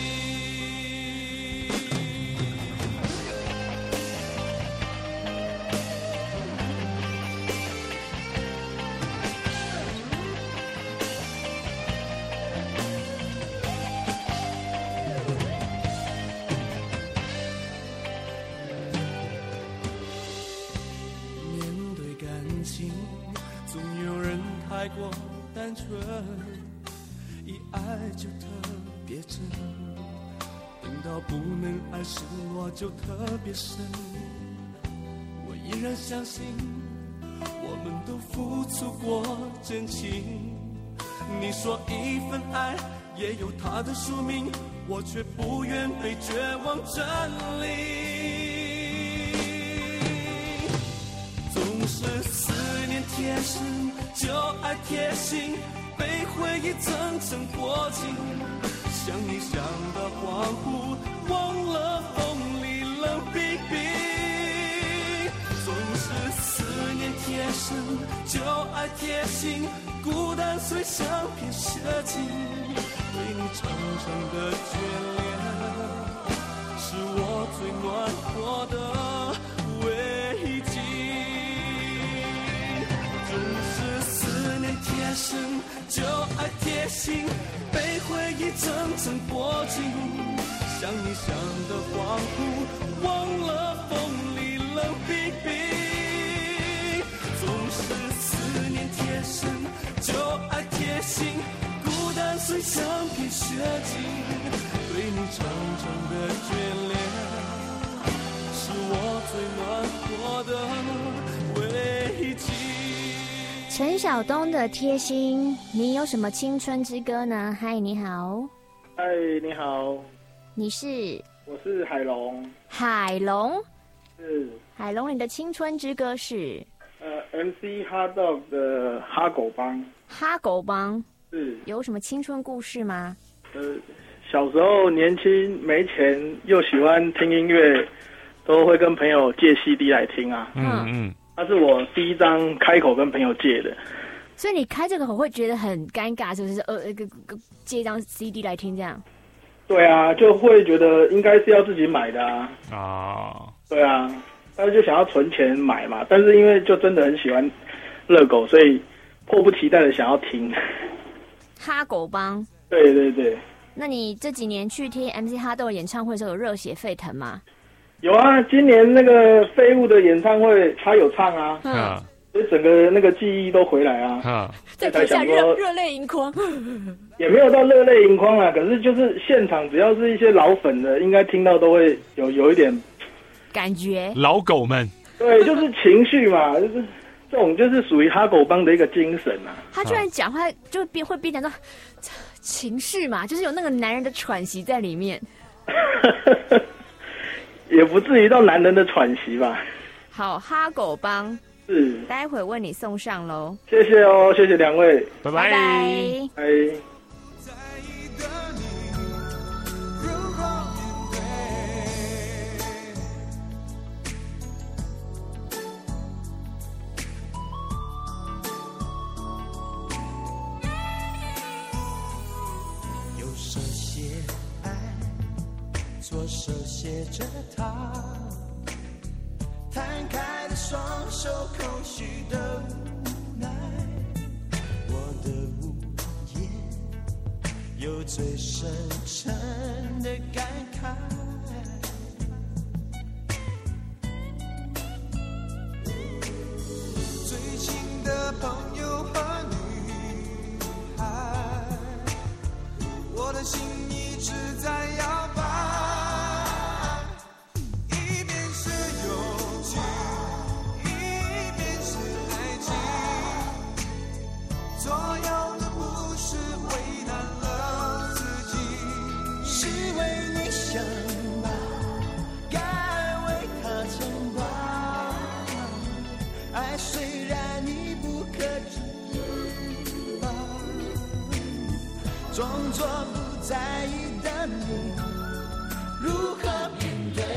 Speaker 9: 总有人太过单纯，一爱就特别真，等到不能爱失落就特别深。我依然相信我们都付出过真情，你说一份爱也有它的宿命，我却不愿被绝望占领。总是思念贴身，就爱贴心，被回忆层层裹紧，像你想的恍惚，忘了风里冷冰冰。总是思念贴身，就爱贴心，孤单虽像片雪景，对你长长的眷恋，是我最暖和的慰藉。贴身就爱贴心，被回忆层层裹紧，像你想的恍惚，忘了风里冷冰冰。总是思念贴身，就爱贴心，孤单虽像片雪景，对你长长的眷恋，是我最暖和的慰藉。
Speaker 16: 陈晓东的贴心，你有什么青春之歌呢？嗨，你好。
Speaker 3: 嗨，你好。
Speaker 16: 你是？
Speaker 3: 我是海龙。
Speaker 16: 海龙。
Speaker 3: 是。
Speaker 16: 海龙，你的青春之歌是？
Speaker 3: 呃 M C Hot Dog 的哈狗帮。
Speaker 16: 哈狗帮
Speaker 3: 是
Speaker 16: 有什么青春故事吗？
Speaker 3: 呃，小时候年轻没钱又喜欢听音乐，都会跟朋友借 C D 来听啊。
Speaker 17: 嗯嗯，
Speaker 3: 那是我第一张开口跟朋友借的。
Speaker 16: 所以你开这个口会觉得很尴尬，是不是？呃，借一张 C D 来听这样？
Speaker 3: 对啊，就会觉得应该是要自己买的啊。
Speaker 17: 啊，
Speaker 3: 对啊，但是就想要存钱买嘛。但是因为就真的很喜欢热狗，所以迫不及待的想要听。
Speaker 16: 哈狗帮。
Speaker 3: 对对对。
Speaker 16: 那你这几年去听 M C 哈豆演唱会的时候，有热血沸腾吗？
Speaker 3: 有啊，今年那个废物的演唱会，他有唱啊。嗯。所以整个那个记忆都回来啊！啊，
Speaker 16: 在台下热热泪盈眶，
Speaker 3: 也没有到热泪盈眶啦。可是就是现场，只要是一些老粉的，应该听到都会有有一点
Speaker 16: 感觉。
Speaker 17: 老狗们，
Speaker 3: 对，就是情绪嘛，就是这种就是属于哈狗帮的一个精神啊。
Speaker 16: 他居然讲话就变会变成说情绪嘛，就是有那个男人的喘息在里面。
Speaker 3: 也不至于到男人的喘息吧。
Speaker 16: 好，哈狗帮。
Speaker 3: 是，
Speaker 16: 待会为你送上喽。
Speaker 3: 谢谢哦，谢谢两位，
Speaker 17: 拜拜。
Speaker 3: 拜。
Speaker 9: 右手写爱，左手写着他。摊开的双手，空虚的无奈，我的无言有最深沉的感慨。最亲的朋友和女孩，我的心一直在摇摆。装作不在意的你，如何面对？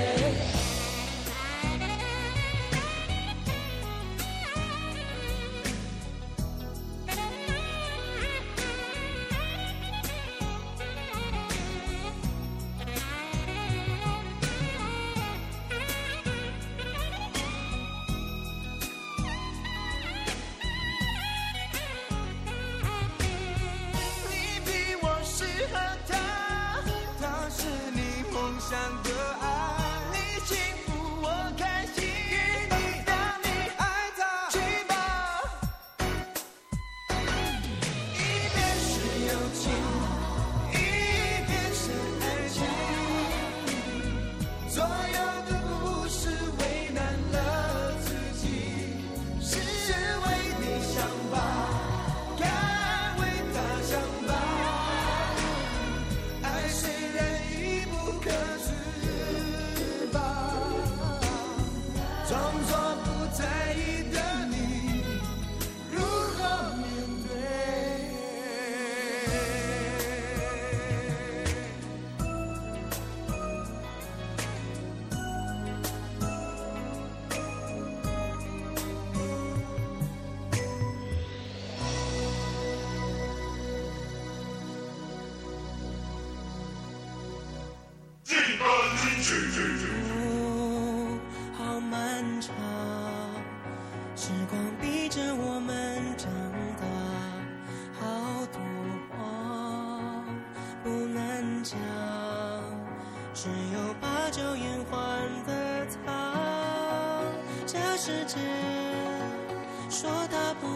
Speaker 9: 哦，好漫长，时光逼着我们长大，好多话不能讲，只有把酒言欢的他。这世界说大不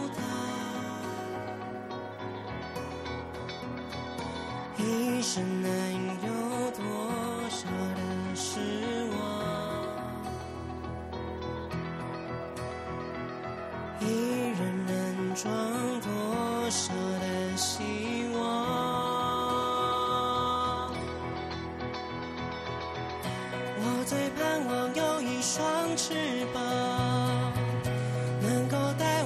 Speaker 9: 大，一生能有多少的失望，一人能装多少的希望。我最盼望有一双翅膀，能够带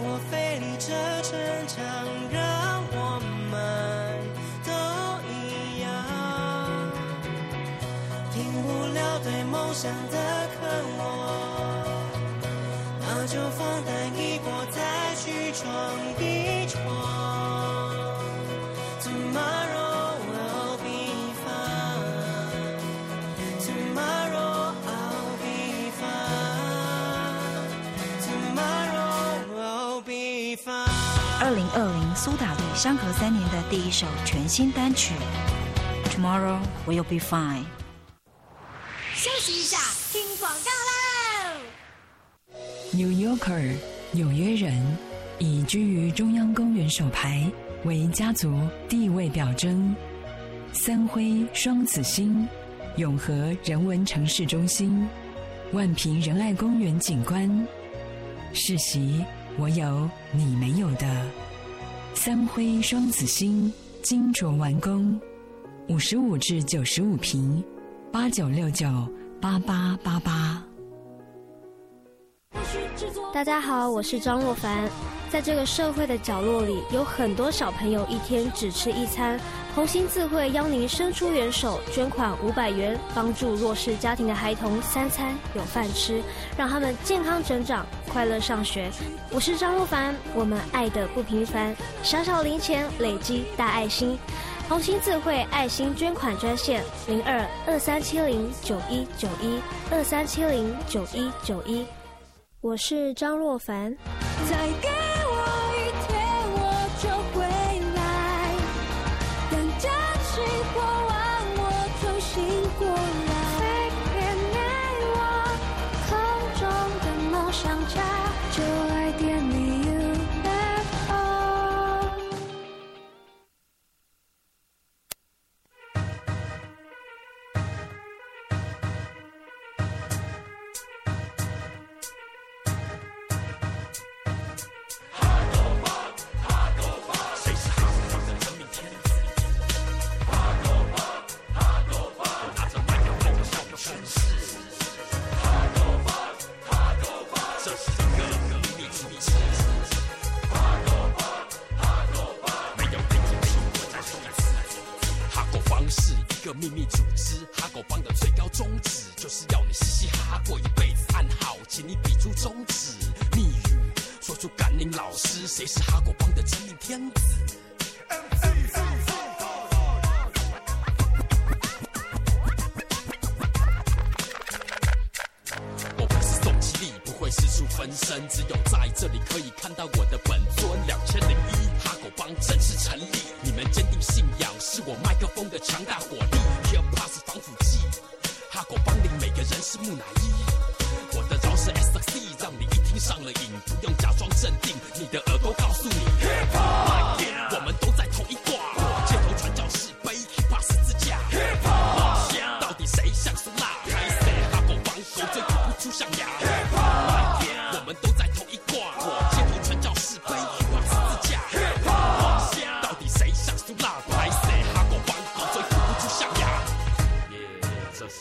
Speaker 9: 想的渴望，那就放胆一搏，再去闯一闯。Tomorrow will be fine. Tomorrow I'll be fine. Tomorrow will be fine.
Speaker 7: 二零二零苏打绿相隔三年的第一首全新单曲《Tomorrow Will Be Fine》。
Speaker 5: 休息一下，听广告喽。
Speaker 8: New Yorker 纽约人以居于中央公园手牌为家族地位表征，三辉双子星永和人文城市中心，万平仁爱公园景观，世袭我有你没有的三辉双子星精琢完工，五十五至九十五平，八九六九八八八八。
Speaker 10: 大家好，我是张若凡。在这个社会的角落里，有很多小朋友一天只吃一餐。同心自会邀您伸出援手，捐款五百元，帮助弱势家庭的孩童三餐有饭吃，让他们健康成长，快乐上学。我是张若凡，我们爱的不平凡，小小零钱累积大爱心。同心自会爱心捐款专线零二二三七零九一九一二三七零九一九一。我是张若凡。
Speaker 1: 再给我一天，我就回来，等假期过完，我重新过来。飞遍你我空中的梦想家，就爱点你 U F O。
Speaker 23: 秘密组织哈狗帮的最高宗旨，就是要你嘻嘻哈哈过一辈子。暗号，请你比出中指，密语说出甘宁老师，谁是哈狗帮的真命天子？我不是宋其力，不会四处分身，只有在这里可以看到我的本尊。两千零一，哈狗帮正式成立，你们坚定信仰是我麦克风的强大火力。Hip Hop 是防腐剂，哈狗帮里每个人是木乃伊。我的饶舌 S X C 让你一听上了瘾，不用假装镇定，你的耳朵告诉你 Hip Hop， 我们都在同一挂。街头传教士背 Hip Hop 十字架 Hip Hop， 到底谁像苏拉？还是哈狗帮狗嘴吐不出象牙 Hip Hop， 我们都在同一挂。街头传教士背 Hip Hop 十字架 Hip Hop， 到底谁像苏拉？还是哈狗帮狗嘴吐不出象牙？这是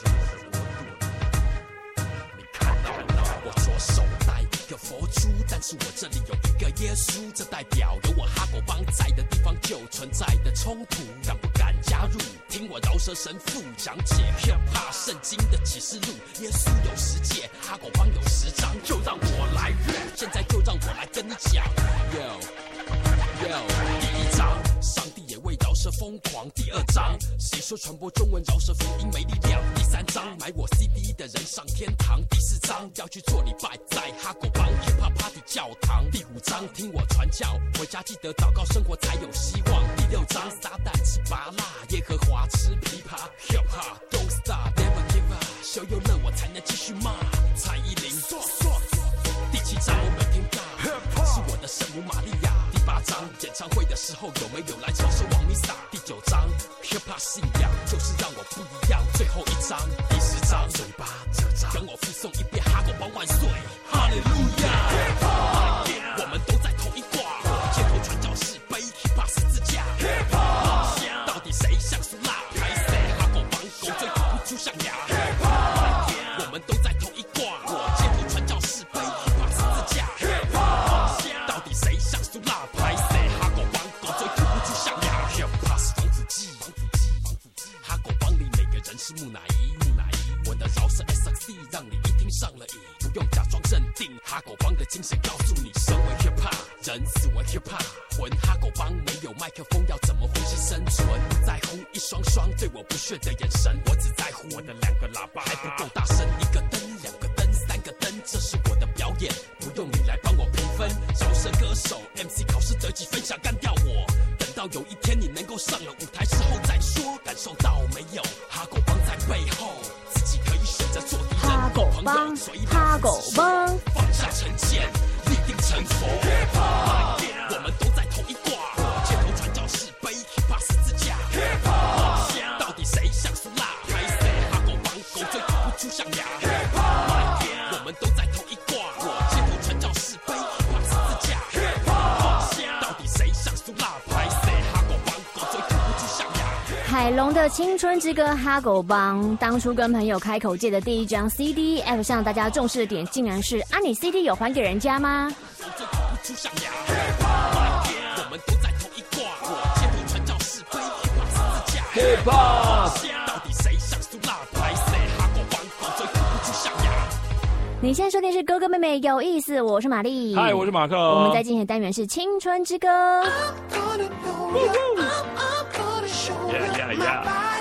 Speaker 23: 你看到我左手戴一个佛珠，但是我这里有一个耶稣，这代表有我哈狗帮在的地方就存在的冲突。敢不敢加入？听我饶舌神父讲解 Hip Hop 圣经的启示录。耶稣有十诫，哈狗帮有十章，就让我来 rap， 现在就让我来跟你讲。Yo Yo， 第一章，上帝也为饶舌疯狂。第二章，谁说传播中文饶舌福音没力量？第三章，买我 C D 的人上天堂。第四章，要去做礼拜，在哈狗帮 Hip Hop Party 教堂。第五章，听我传教，回家记得祷告，生活才有希望。第六章，撒旦吃拔辣，耶和华吃琵琶。Hip Hop Don't Stop Never Give Up， 秀又乐我才能继续骂。蔡依林。第七章我没听到，是我的圣母玛利亚。第八章演唱会的时候有没有来唱首望弥撒？第九章 Hip Hop 信仰就是让我不一样。最后一章第十章嘴巴这章，跟我附送一遍哈狗帮万岁，哈利路亚。我们都在同一挂，街头传教士背 Hip Hop 十字架。到底谁像苏拉？还是哈狗帮狗嘴吐不出象牙？我们都在同一挂，街头传教士背 Hip Hop 十字架。到底谁像苏拉？还是哈狗帮狗嘴吐不出象牙 ？Hip Hop 是防腐剂，防腐剂，防腐剂。哈狗帮里每个人是木乃伊，木乃伊。我的饶舌 S X C 精神告诉你，身为 hiphop 人，死为 hiphop 魂。哈狗帮没有麦克风，要怎么呼吸生存？不在乎一双双对我不屑的眼神，我只在乎我的两个喇叭还不够大声，一个灯，两个灯，三个灯，这是我的表演，不用你来帮我评分。饶舌歌手 M C 考试得几分想干掉我，等到有一天你能够上了舞台时候再说。感受到没有？哈狗帮在背后，自己可以选择做敌人
Speaker 16: 哈狗帮，哈狗帮，
Speaker 23: 放下成见，立定成佛。我们都在同一挂，街头传教士背 hiphop 十字架。到底谁像苏拉？拍谁？哈狗帮狗嘴吐不出象牙。我们都在同一挂，街头传教士背 hiphop 十字架。到底谁像苏拉？拍谁？哈狗帮狗嘴吐不出象牙。
Speaker 16: 海龙的青春之歌哈狗帮，当初跟朋友开口借的第一张 C D App 上，大家重视的点竟然是啊，你 C D 有还给人家吗？
Speaker 23: 我们都在同一挂，街头传教士背 hiphop 十字架。到底谁像苏拉？拍谁？哈狗帮狗嘴吐不出象牙。
Speaker 16: 你现在收听是哥哥妹妹有意思，我是玛丽，
Speaker 17: 嗨，我是马克。
Speaker 16: 我们在进行的单元是青春之歌。
Speaker 17: Yeah, yeah, yeah.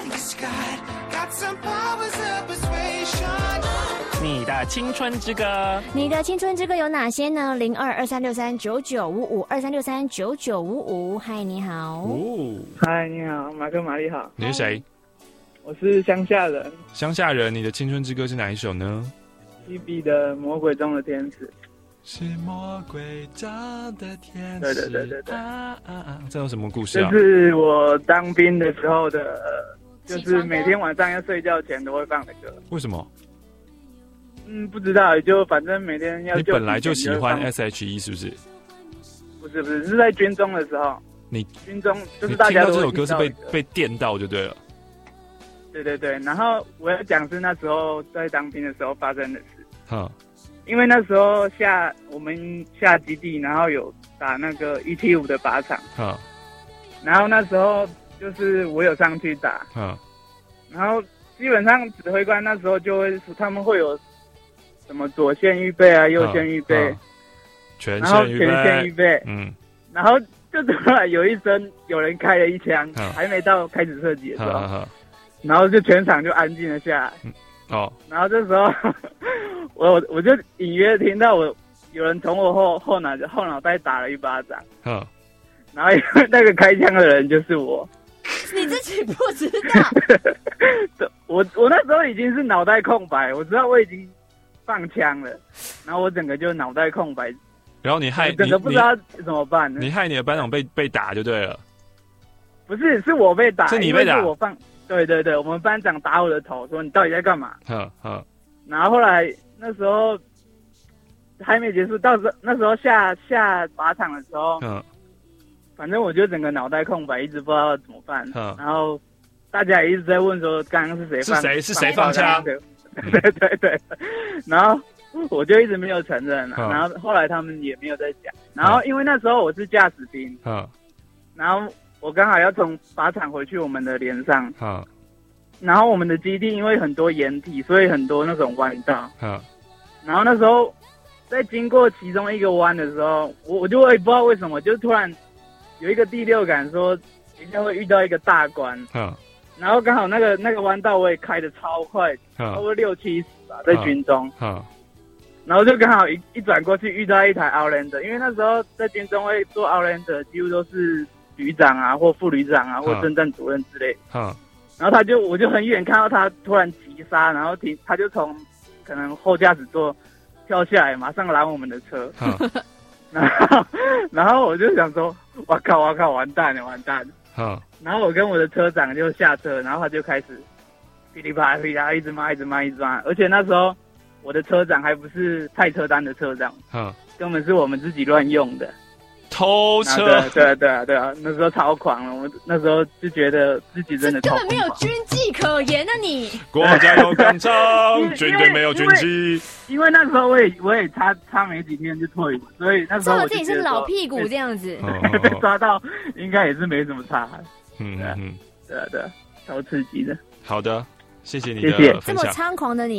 Speaker 17: 你的青春之歌，
Speaker 16: 你的青春之歌有哪些呢？零二二三六三九九五五二三六三九九五五。嗨，你好。
Speaker 3: 哦，嗨，你好，马克玛丽好。
Speaker 17: 你是谁？
Speaker 3: 我是乡下人。
Speaker 17: 乡下人，你的青春之歌是哪一首呢？
Speaker 3: T B 的《魔鬼中的天使》。
Speaker 17: 是魔鬼中的天使。
Speaker 3: 对对对对对。
Speaker 17: 啊啊啊！这有什么故事啊？
Speaker 3: 这是我当兵的时候的，就是每天晚上要睡觉前都会放的歌。
Speaker 17: 为什么？
Speaker 3: 嗯，不知道，就反正每天要。
Speaker 17: 你本来就喜欢 S H E 是不是？
Speaker 3: 不是不是，是在军中的时候。
Speaker 17: 你
Speaker 3: 军中就是大家都
Speaker 17: 听到这首歌是被被电到就对了。
Speaker 3: 对对对，然后我要讲是那时候在当兵的时候发生的事。
Speaker 17: 哈。
Speaker 3: 因为那时候下我们下基地，然后有打那个一七五的靶场。
Speaker 17: 哈。
Speaker 3: 然后那时候就是我有上去打。
Speaker 17: 哈。
Speaker 3: 然后基本上指挥官那时候就会他们会有。什么左线预备啊，右线预备，
Speaker 17: 全
Speaker 3: 线
Speaker 17: 预备，
Speaker 3: 全线预备，
Speaker 17: 嗯，
Speaker 3: 然后就突然有一声有人开了一枪，还没到开始射击的时候，然后就全场就安静了下来。
Speaker 17: 哦，
Speaker 3: 然后这时候我我就隐约听到我有人从我后后脑后脑袋打了一巴掌，
Speaker 17: 嗯，
Speaker 3: 然后那个开枪的人就是我。
Speaker 16: 你自己不知道？
Speaker 3: 我我那时候已经是脑袋空白，我知道我已经。放枪了，然后我整个就脑袋空白，
Speaker 17: 然后你害
Speaker 3: 整个不知道怎么办呢？
Speaker 17: 你害你的班长被被打就对了，
Speaker 3: 不是，是我被打，
Speaker 17: 是你被打，
Speaker 3: 是我放，对对对，我们班长打我的头，说你到底在干嘛？
Speaker 17: 呵呵，
Speaker 3: 然后后来那时候还没结束，到时候那时候下下靶场的时候，
Speaker 17: 嗯，
Speaker 3: 反正我就整个脑袋空白，一直不知道怎么办，然后大家也一直在问说刚刚是谁放，
Speaker 17: 是谁是谁放枪？
Speaker 3: 对对对，然后我就一直没有承认、啊，然后后来他们也没有再讲。然后因为那时候我是驾驶兵，
Speaker 17: 嗯，
Speaker 3: 然后我刚好要从靶场回去我们的连上，
Speaker 17: 嗯，
Speaker 3: 然后我们的基地因为很多岩体，所以很多那种弯道，
Speaker 17: 嗯，
Speaker 3: 然后那时候在经过其中一个弯的时候，我我就也不知道为什么，就突然有一个第六感说一定会遇到一个大关，
Speaker 17: 嗯。
Speaker 3: 然后刚好那个那个弯道我也开得超快，差不多六七十吧，在军中。
Speaker 17: 嗯。
Speaker 3: 然后就刚好一一转过去遇到一台 Outlander， 因为那时候在军中会做 Outlander， 几乎都是旅长啊或副旅长啊或政战主任之类。
Speaker 17: 嗯。
Speaker 3: 然后他就我就很远看到他突然急刹，然后停，他就从可能后驾驶座跳下来，马上拦我们的车。嗯。然后然后我就想说，哇靠哇靠，完蛋了完蛋了。
Speaker 17: 嗯。
Speaker 3: 然后我跟我的车长就下车，然后他就开始噼里啪啦噼里啪啦一直骂一直骂一直骂，而且那时候我的车长还不是派车单的车长，
Speaker 17: 嗯，
Speaker 3: 根本是我们自己乱用的
Speaker 17: 偷车。
Speaker 3: 对啊对啊对啊对啊，那时候超狂了，我们那时候就觉得自己真的
Speaker 16: 根本没有军纪可言啊你！
Speaker 17: 国家有纲常，军队没有军纪。
Speaker 3: 因为那时候我也我也差差没几天就退伍，所以那时候我
Speaker 16: 自己是老屁股这样子，
Speaker 3: 被抓到应该也是没什么差。
Speaker 17: 嗯嗯嗯，
Speaker 3: 对啊对啊，超刺激的。
Speaker 17: 好的，谢谢你的
Speaker 3: 谢谢。
Speaker 16: 这么猖狂的你，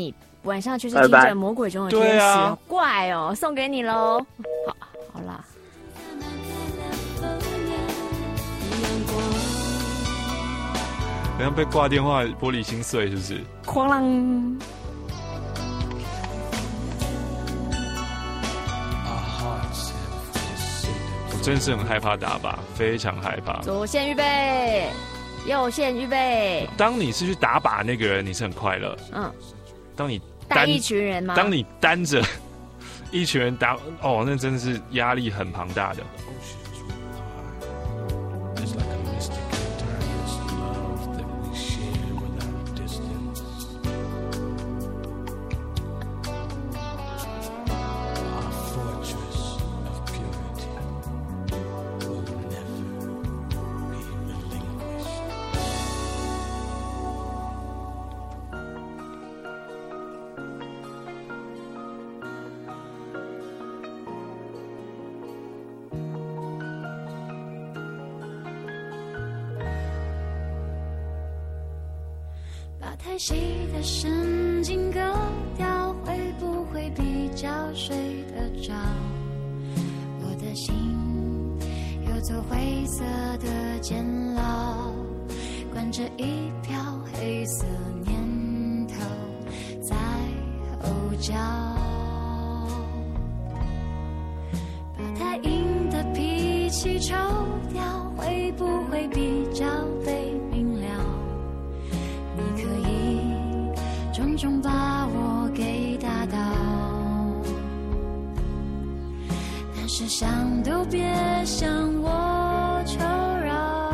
Speaker 16: 晚上就是听着魔鬼中的天使，
Speaker 17: 啊、
Speaker 16: 怪哦，送给你喽。好，好啦。
Speaker 17: 好像被挂电话，玻璃心碎，是不是？
Speaker 16: 哐啷！
Speaker 17: 我真是很害怕打靶，非常害怕。
Speaker 16: 左线预备，右线预备。
Speaker 17: 当你是去打靶那个人，你是很快乐。嗯。当你
Speaker 16: 带一群人吗？
Speaker 17: 当你单着一群人打，哦，那真的是压力很庞大的。
Speaker 1: 太细的神经割掉，会不会比较睡得着？我的心有座灰色的监牢，关着一瓢黑色念头在后脚。把太硬的脾气抽掉，会不会比较被明了？你可以重重把我给打倒，但是想都别向我求饶。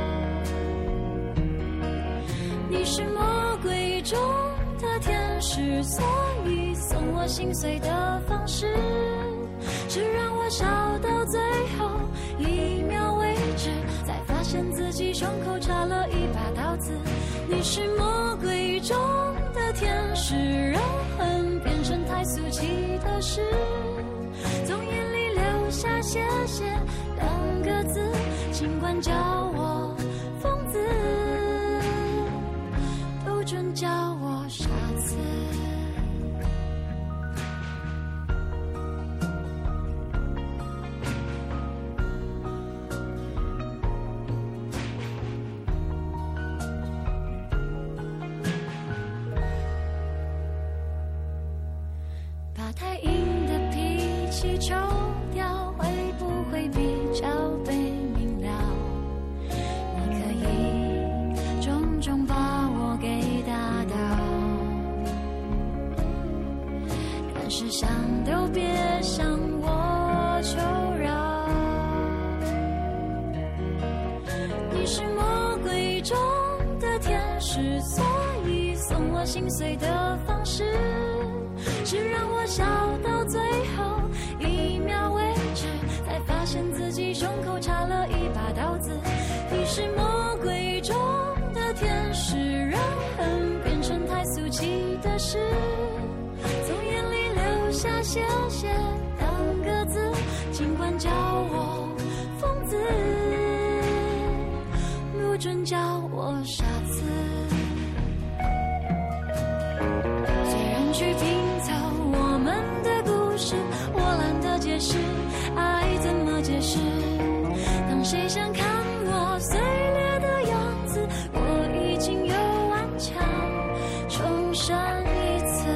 Speaker 1: 你是魔鬼中的天使，所以送我心碎的方式是让我笑到最后一秒为止，才发现自己胸口插了一把刀子。你是魔鬼中的天使，让恨变成太俗气的事，从眼里流下谢谢两个字，尽管叫我疯子，不准叫我傻子。太硬的脾气抽掉，会不会比较被明了？你可以重重把我给打倒，但是想都别向我求饶。你是魔鬼中的天使，所以送我心碎的方式是让我笑到最后一秒为止，才发现自己胸口插了一把刀子。你是魔鬼中的天使，让恨变成太俗气的事，从眼里流下谢谢两个字，尽管叫我疯子，不准叫我傻子。虽然去拼凑我们的故事，我懒得解释爱怎么解释。当谁想看我碎裂的样子，我已经有顽强重生一次。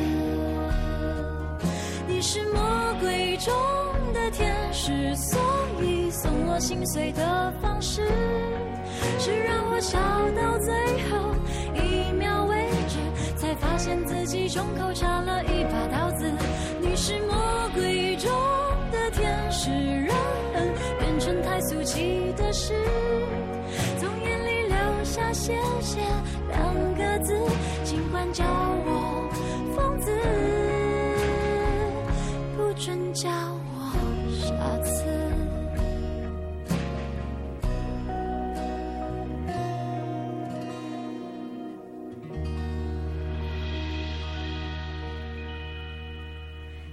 Speaker 1: 你是魔鬼中的天使，所以送我心碎的方式是让我笑到最后一秒为止，才发现自己胸口插了一把刀子。你是魔鬼中的天使，让恨变成太俗气的事，从眼里流下谢谢两个字，尽管叫我疯子，不准叫我傻子。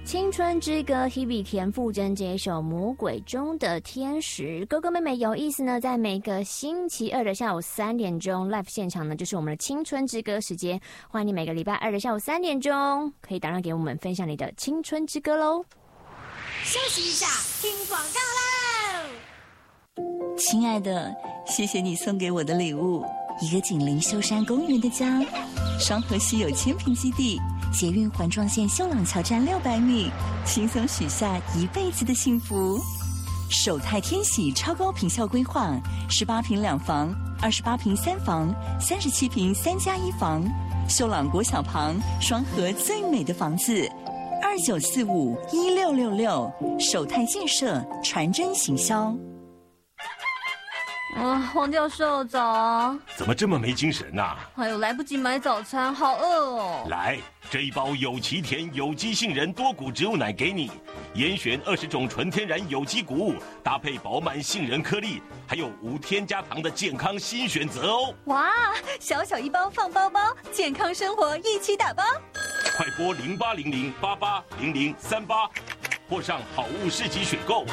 Speaker 16: 青春之歌 Hebe 田馥甄这一首《魔鬼中的天使》，哥哥妹妹有意思呢，在每个星期二的下午三点钟 live 现场呢，就是我们的青春之歌时间，欢迎你每个礼拜二的下午三点钟可以打电话给我们分享你的青春之歌喽。
Speaker 5: 休息一下，听广告喽。
Speaker 11: 亲爱的，谢谢你送给我的礼物，一个紧邻秀山公园的家，双河溪有千坪基地，捷运环状线秀朗桥站六百米，轻松许下一辈子的幸福。首泰天喜超高品效规划，十八坪两房，二十八坪三房，三十七坪三加一房，秀朗国小旁，双河最美的房子。二九四五一六六六，首泰建设传真行销。
Speaker 12: 啊，黄教授早。
Speaker 13: 怎么这么没精神呐、啊？
Speaker 12: 哎呦，来不及买早餐，好饿哦。
Speaker 13: 来，这一包有奇甜有机杏仁多谷植物奶给你，严选二十种纯天然有机谷物，搭配饱满杏仁颗粒，还有无添加糖的健康新选择哦。
Speaker 12: 哇，小小一包放包包，健康生活一起打包。
Speaker 13: 快拨零八零零八八零零三八，或上好物市集选购。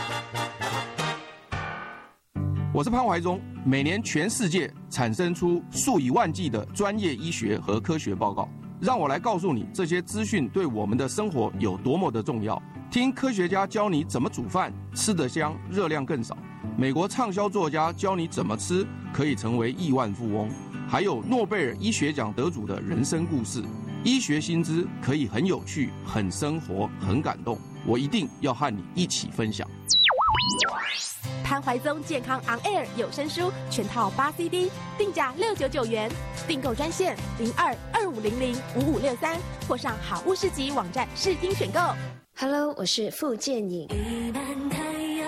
Speaker 14: 我是潘怀忠。每年全世界产生出数以万计的专业医学和科学报告，让我来告诉你这些资讯对我们的生活有多么的重要。听科学家教你怎么煮饭，吃得香，热量更少。美国畅销作家教你怎么吃可以成为亿万富翁，还有诺贝尔医学奖得主的人生故事。医学新知可以很有趣、很生活、很感动，我一定要和你一起分享。
Speaker 24: 潘怀宗健康 On Air 有声书全套八 C D， 定价六九九元，订购专线零二二五零零五五六三，或上好物市集网站试听选购。
Speaker 25: Hello， 我是傅建颖。
Speaker 1: 一半太阳，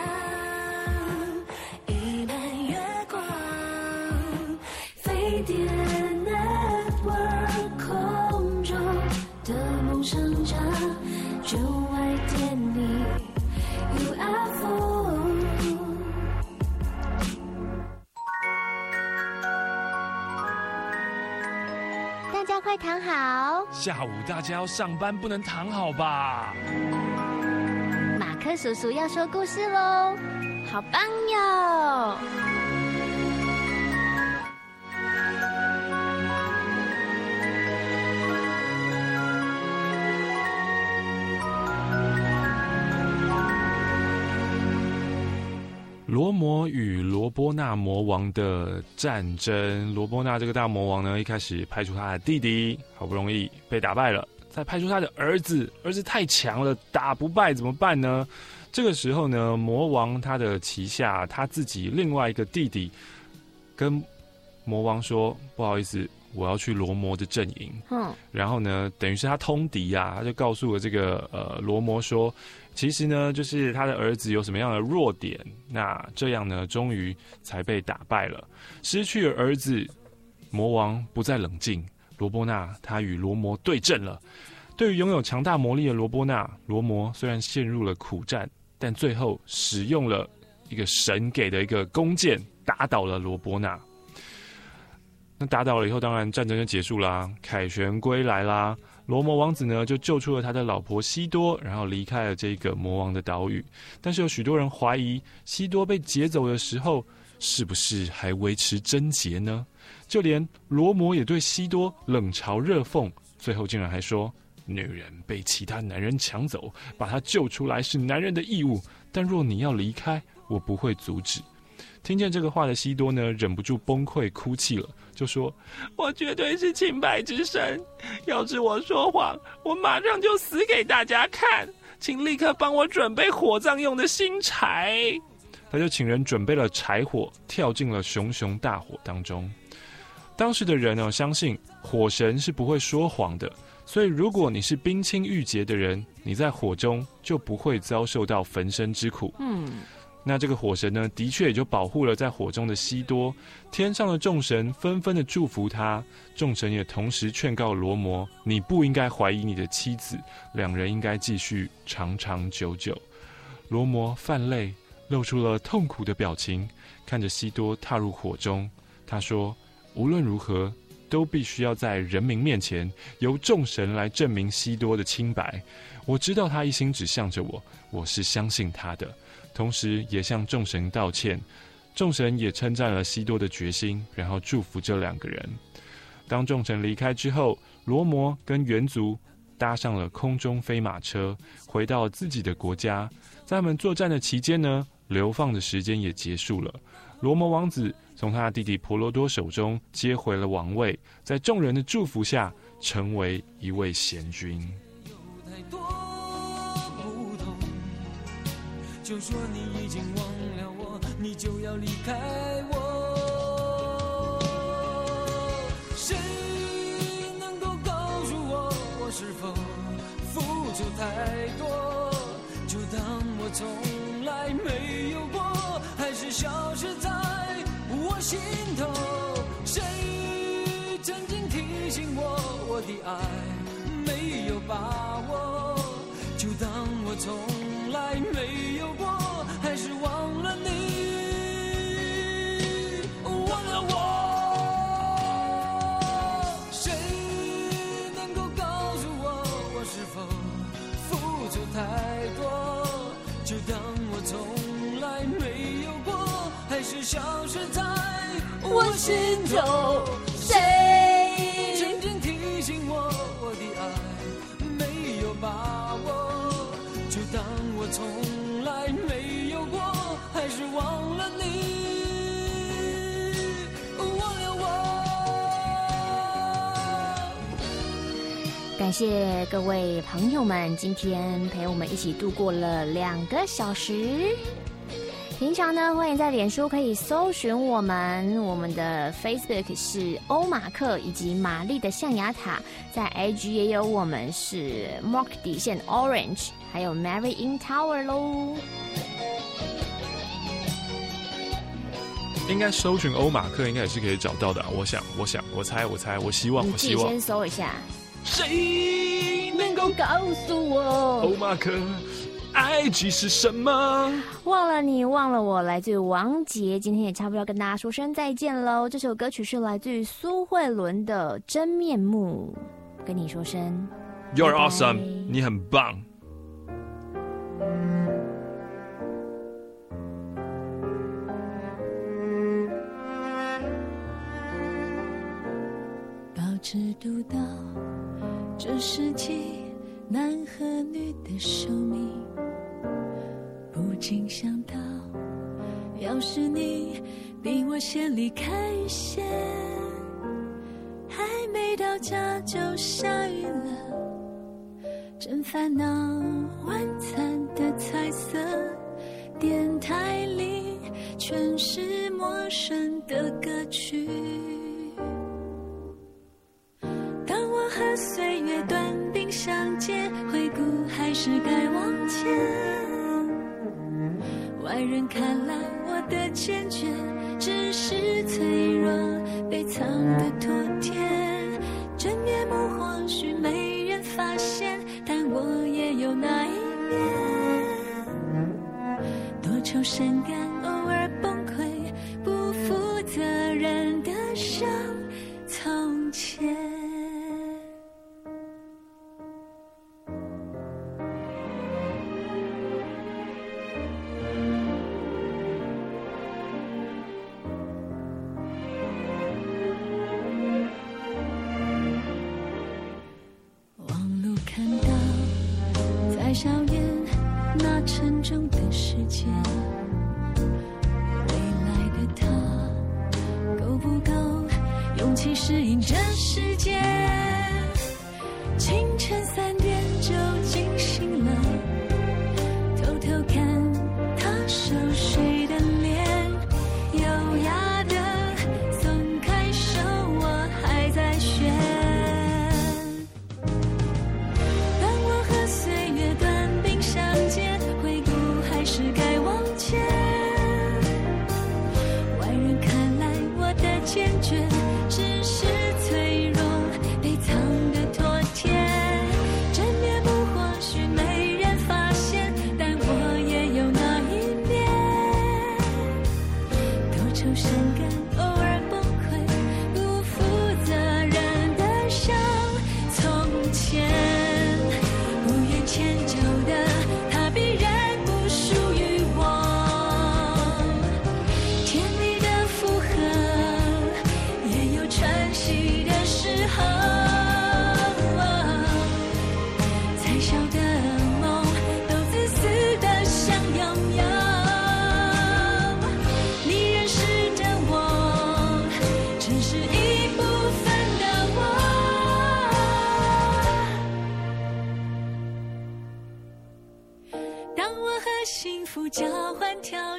Speaker 1: 一半月光，飞碟 Network 空中的梦想家，就爱点你 U F O。
Speaker 25: 大家快躺好。
Speaker 17: 下午大家要上班，不能躺好吧？
Speaker 25: 马克叔叔要说故事喽，好棒哟！
Speaker 17: 罗摩与罗波那魔王的战争。罗波那这个大魔王呢，一开始派出他的弟弟，好不容易被打败了，再派出他的儿子，儿子太强了，打不败怎么办呢？这个时候呢，魔王他的旗下他自己另外一个弟弟跟魔王说：“不好意思，我要去罗摩的阵营。”嗯，然后呢，等于是他通敌啊，他就告诉了这个呃罗摩说。其实呢，就是他的儿子有什么样的弱点，那这样呢，终于才被打败了。失去了儿子，魔王不再冷静，罗波那他与罗摩对阵了。对于拥有强大魔力的罗波那，罗摩虽然陷入了苦战，但最后使用了一个神给的一个弓箭，打倒了罗波那。那打倒了以后，当然战争就结束啦，凯旋归来啦。罗摩王子呢，就救出了他的老婆西多，然后离开了这个魔王的岛屿。但是有许多人怀疑，西多被劫走的时候，是不是还维持贞洁呢？就连罗摩也对西多冷嘲热讽，最后竟然还说：“女人被其他男人抢走，把她救出来是男人的义务，但若你要离开，我不会阻止。”听见这个话的西多呢，忍不住崩溃哭泣了，就说：“我绝对是清白之身，要是我说谎，我马上就死给大家看，请立刻帮我准备火葬用的新柴。”他就请人准备了柴火，跳进了熊熊大火当中。当时的人呢，相信火神是不会说谎的，所以如果你是冰清玉洁的人，你在火中就不会遭受到焚身之苦。嗯。那这个火神呢，的确也就保护了在火中的西多。天上的众神纷纷的祝福他，众神也同时劝告罗摩：你不应该怀疑你的妻子，两人应该继续长长久久。罗摩泛泪，露出了痛苦的表情，看着西多踏入火中，他说：无论如何， 都必须要在人民面前由众神来证明西多的清白。我知道他一心只向着我，我是相信他的，同时也向众神道歉。众神也称赞了西多的决心，然后祝福这两个人。当众神离开之后，罗摩跟猿族搭上了空中飞马车，回到自己的国家。在他们作战的期间呢，流放的时间也结束了。罗摩王子从他的弟弟婆罗多手中接回了王位，在众人的祝福下，成为一位贤君。
Speaker 9: 就说你已经忘了我，你就要离开我。谁能够告诉我，我是否付出太多？就当我从来没有过，还是消失在我心头。谁曾经提醒我，我的爱没有把握？就当我从来没有过，还是忘了你，忘了我。谁能够告诉我，我是否付出太多？就当我从来没有过，还是消失在我心头。谁曾经提醒我，我的爱没有把握？就当我从来没有过，还是忘了你，忘了
Speaker 16: 我。感谢各位朋友们今天陪我们一起度过了两个小时。平常呢，欢迎在脸书可以搜寻我们，我们的 Facebook 是欧马克以及玛丽的象牙塔，在 I G 也有我们是 Mark 底线 Orange， 还有 Mary in Tower 咯。
Speaker 17: 应该搜寻欧马克，应该也是可以找到的、啊。我想，我想，我猜，我猜，我希望，我希望。
Speaker 16: 你自己先搜一下。
Speaker 17: 谁
Speaker 16: 能够告诉我，
Speaker 17: 欧马克？爱即是什么？
Speaker 16: 忘了你，忘了我，来自于王杰。今天也差不多要跟大家说声再见喽。这首歌曲是来自于苏慧伦的《真面目》，跟你说声
Speaker 17: You're awesome， 你很棒。
Speaker 1: 保持读到这世纪男和女的寿命，不禁想到，要是你比我先离开线，还没到家就下雨了，真烦恼。晚餐的彩色电台里全是陌生的歌曲，当我和岁月短兵相接，回顾还是该往前。外人看来我的坚决只是脆弱被藏的妥帖，真面目或许没人发现，但我也有那一面，多愁善感偶尔崩溃，不负责任的像从前。校园那沉重的世界，未来的他够不够勇气适应这世界？清晨三点就惊醒了，偷偷看他熟睡的脸，优雅的松开手，我还在学。是该往前，外人看来我的坚决只是脆弱被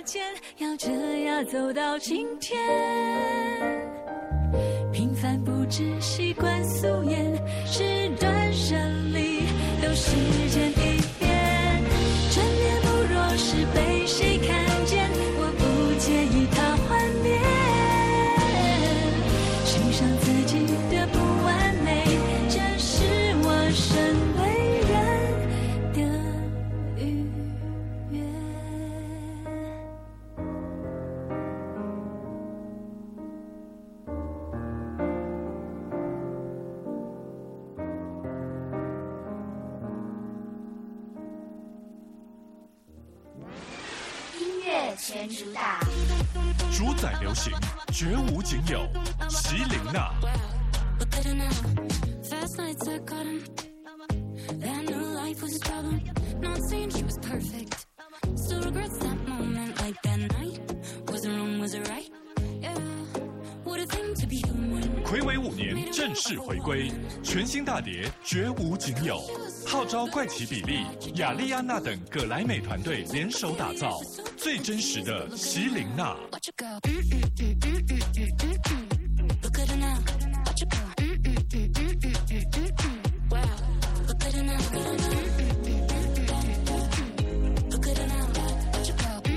Speaker 1: 见，要这样走到今天。平凡不只习惯素颜，是断舍离都时间一变。真面目若是被谁看见，我不介意它幻灭。欣赏自己的不完美，这是我身为人的愉悦。
Speaker 5: 音乐全主打，
Speaker 15: 主宰流行，绝无仅有。席琳娜。
Speaker 1: Fast nights I got him. I knew life was a problem. Not saying she was perfect. Still regrets that moment. Like that night. Was it wrong? Was it right? Yeah. What a thing to be human.
Speaker 15: 睽违五年正式回归，全新大碟绝无仅有，号召怪奇比利、雅丽安娜等葛莱美团队联手打造最真实的席琳娜。
Speaker 1: Look at her now. Watch her go. Wow. Look at her now. Look at her now. Watch her go.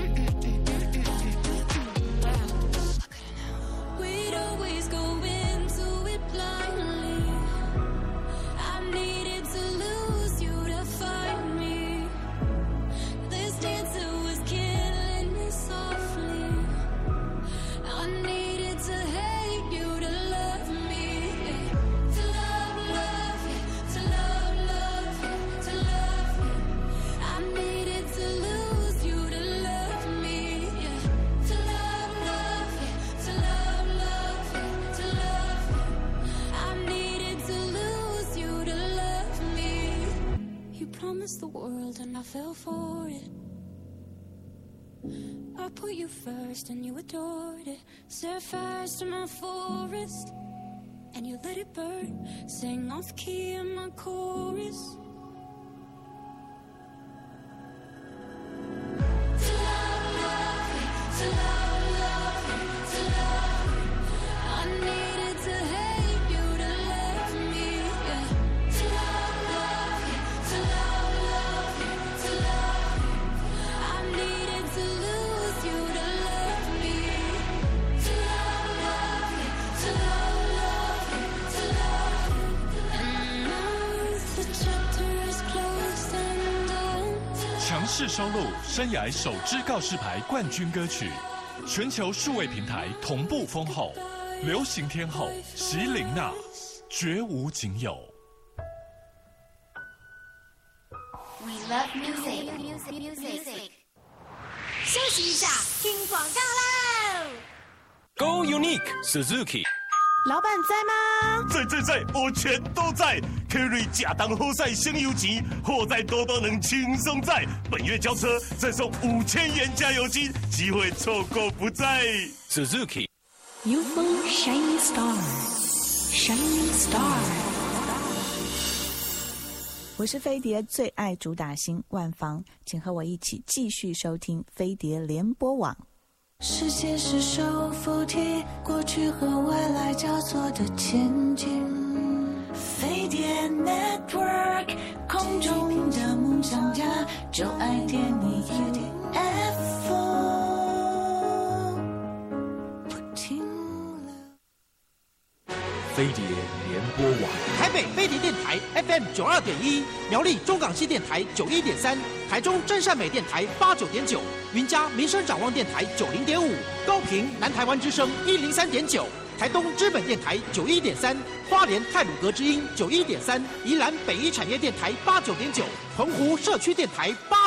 Speaker 1: Wow. Look at her now. We'd always go into it blindly. I needed to lose you to find me. This dancer was killing me softly. I needed to hate you to love me. To love, love you. To love, love you. To love you. I needed to lose you to love me. To love, love you. To love, love you. To love you. I needed to lose you to love me. You promised the world and I fell for it. I put you first and you adored it. Set fires to my forest and you let it burn. Sang off key in my chorus. To love, love you. To love, love you. To love you. I needed to hate you to love me. Yeah. To love, love you. To love, love you. To love you. I needed to lose you to love me. To love, love you. To love, love you. To love you. And now the chapter is closed and done.
Speaker 15: 强势收录生涯首支告示牌冠军歌曲，全球数位平台同步封后，流行天后席琳娜，绝无仅有。
Speaker 5: We love music. Music. Music. 休息一下，听广告喽。
Speaker 13: Go Unique Suzuki。
Speaker 24: 老板在吗？
Speaker 13: 在在在，我全都在。Kerry 假当后赛升油机，货在多多能轻松在。本月交车再送五千元加油金，机会错过不再。Suzuki。
Speaker 24: U F O Shining Star Shining Star。
Speaker 2: 我是飞碟最爱主打星万芳，请和我一起继续收听飞碟联播网。
Speaker 1: 世界是手扶梯，过去和未来交错的前进。飞碟 Network， 空中的梦想家，就爱点你一点 F O。不停了。
Speaker 4: 飞碟联播网，台北飞碟电台 F M 九二点一，苗栗中港西电台九一点三，台中真善美电台八九点九。 云嘉民生展望电台九零点五，高屏南台湾之声一零三点九，台东知本电台九一点三，花莲太鲁阁之音九一点三，宜兰北一产业电台八九点九，澎湖社区电台八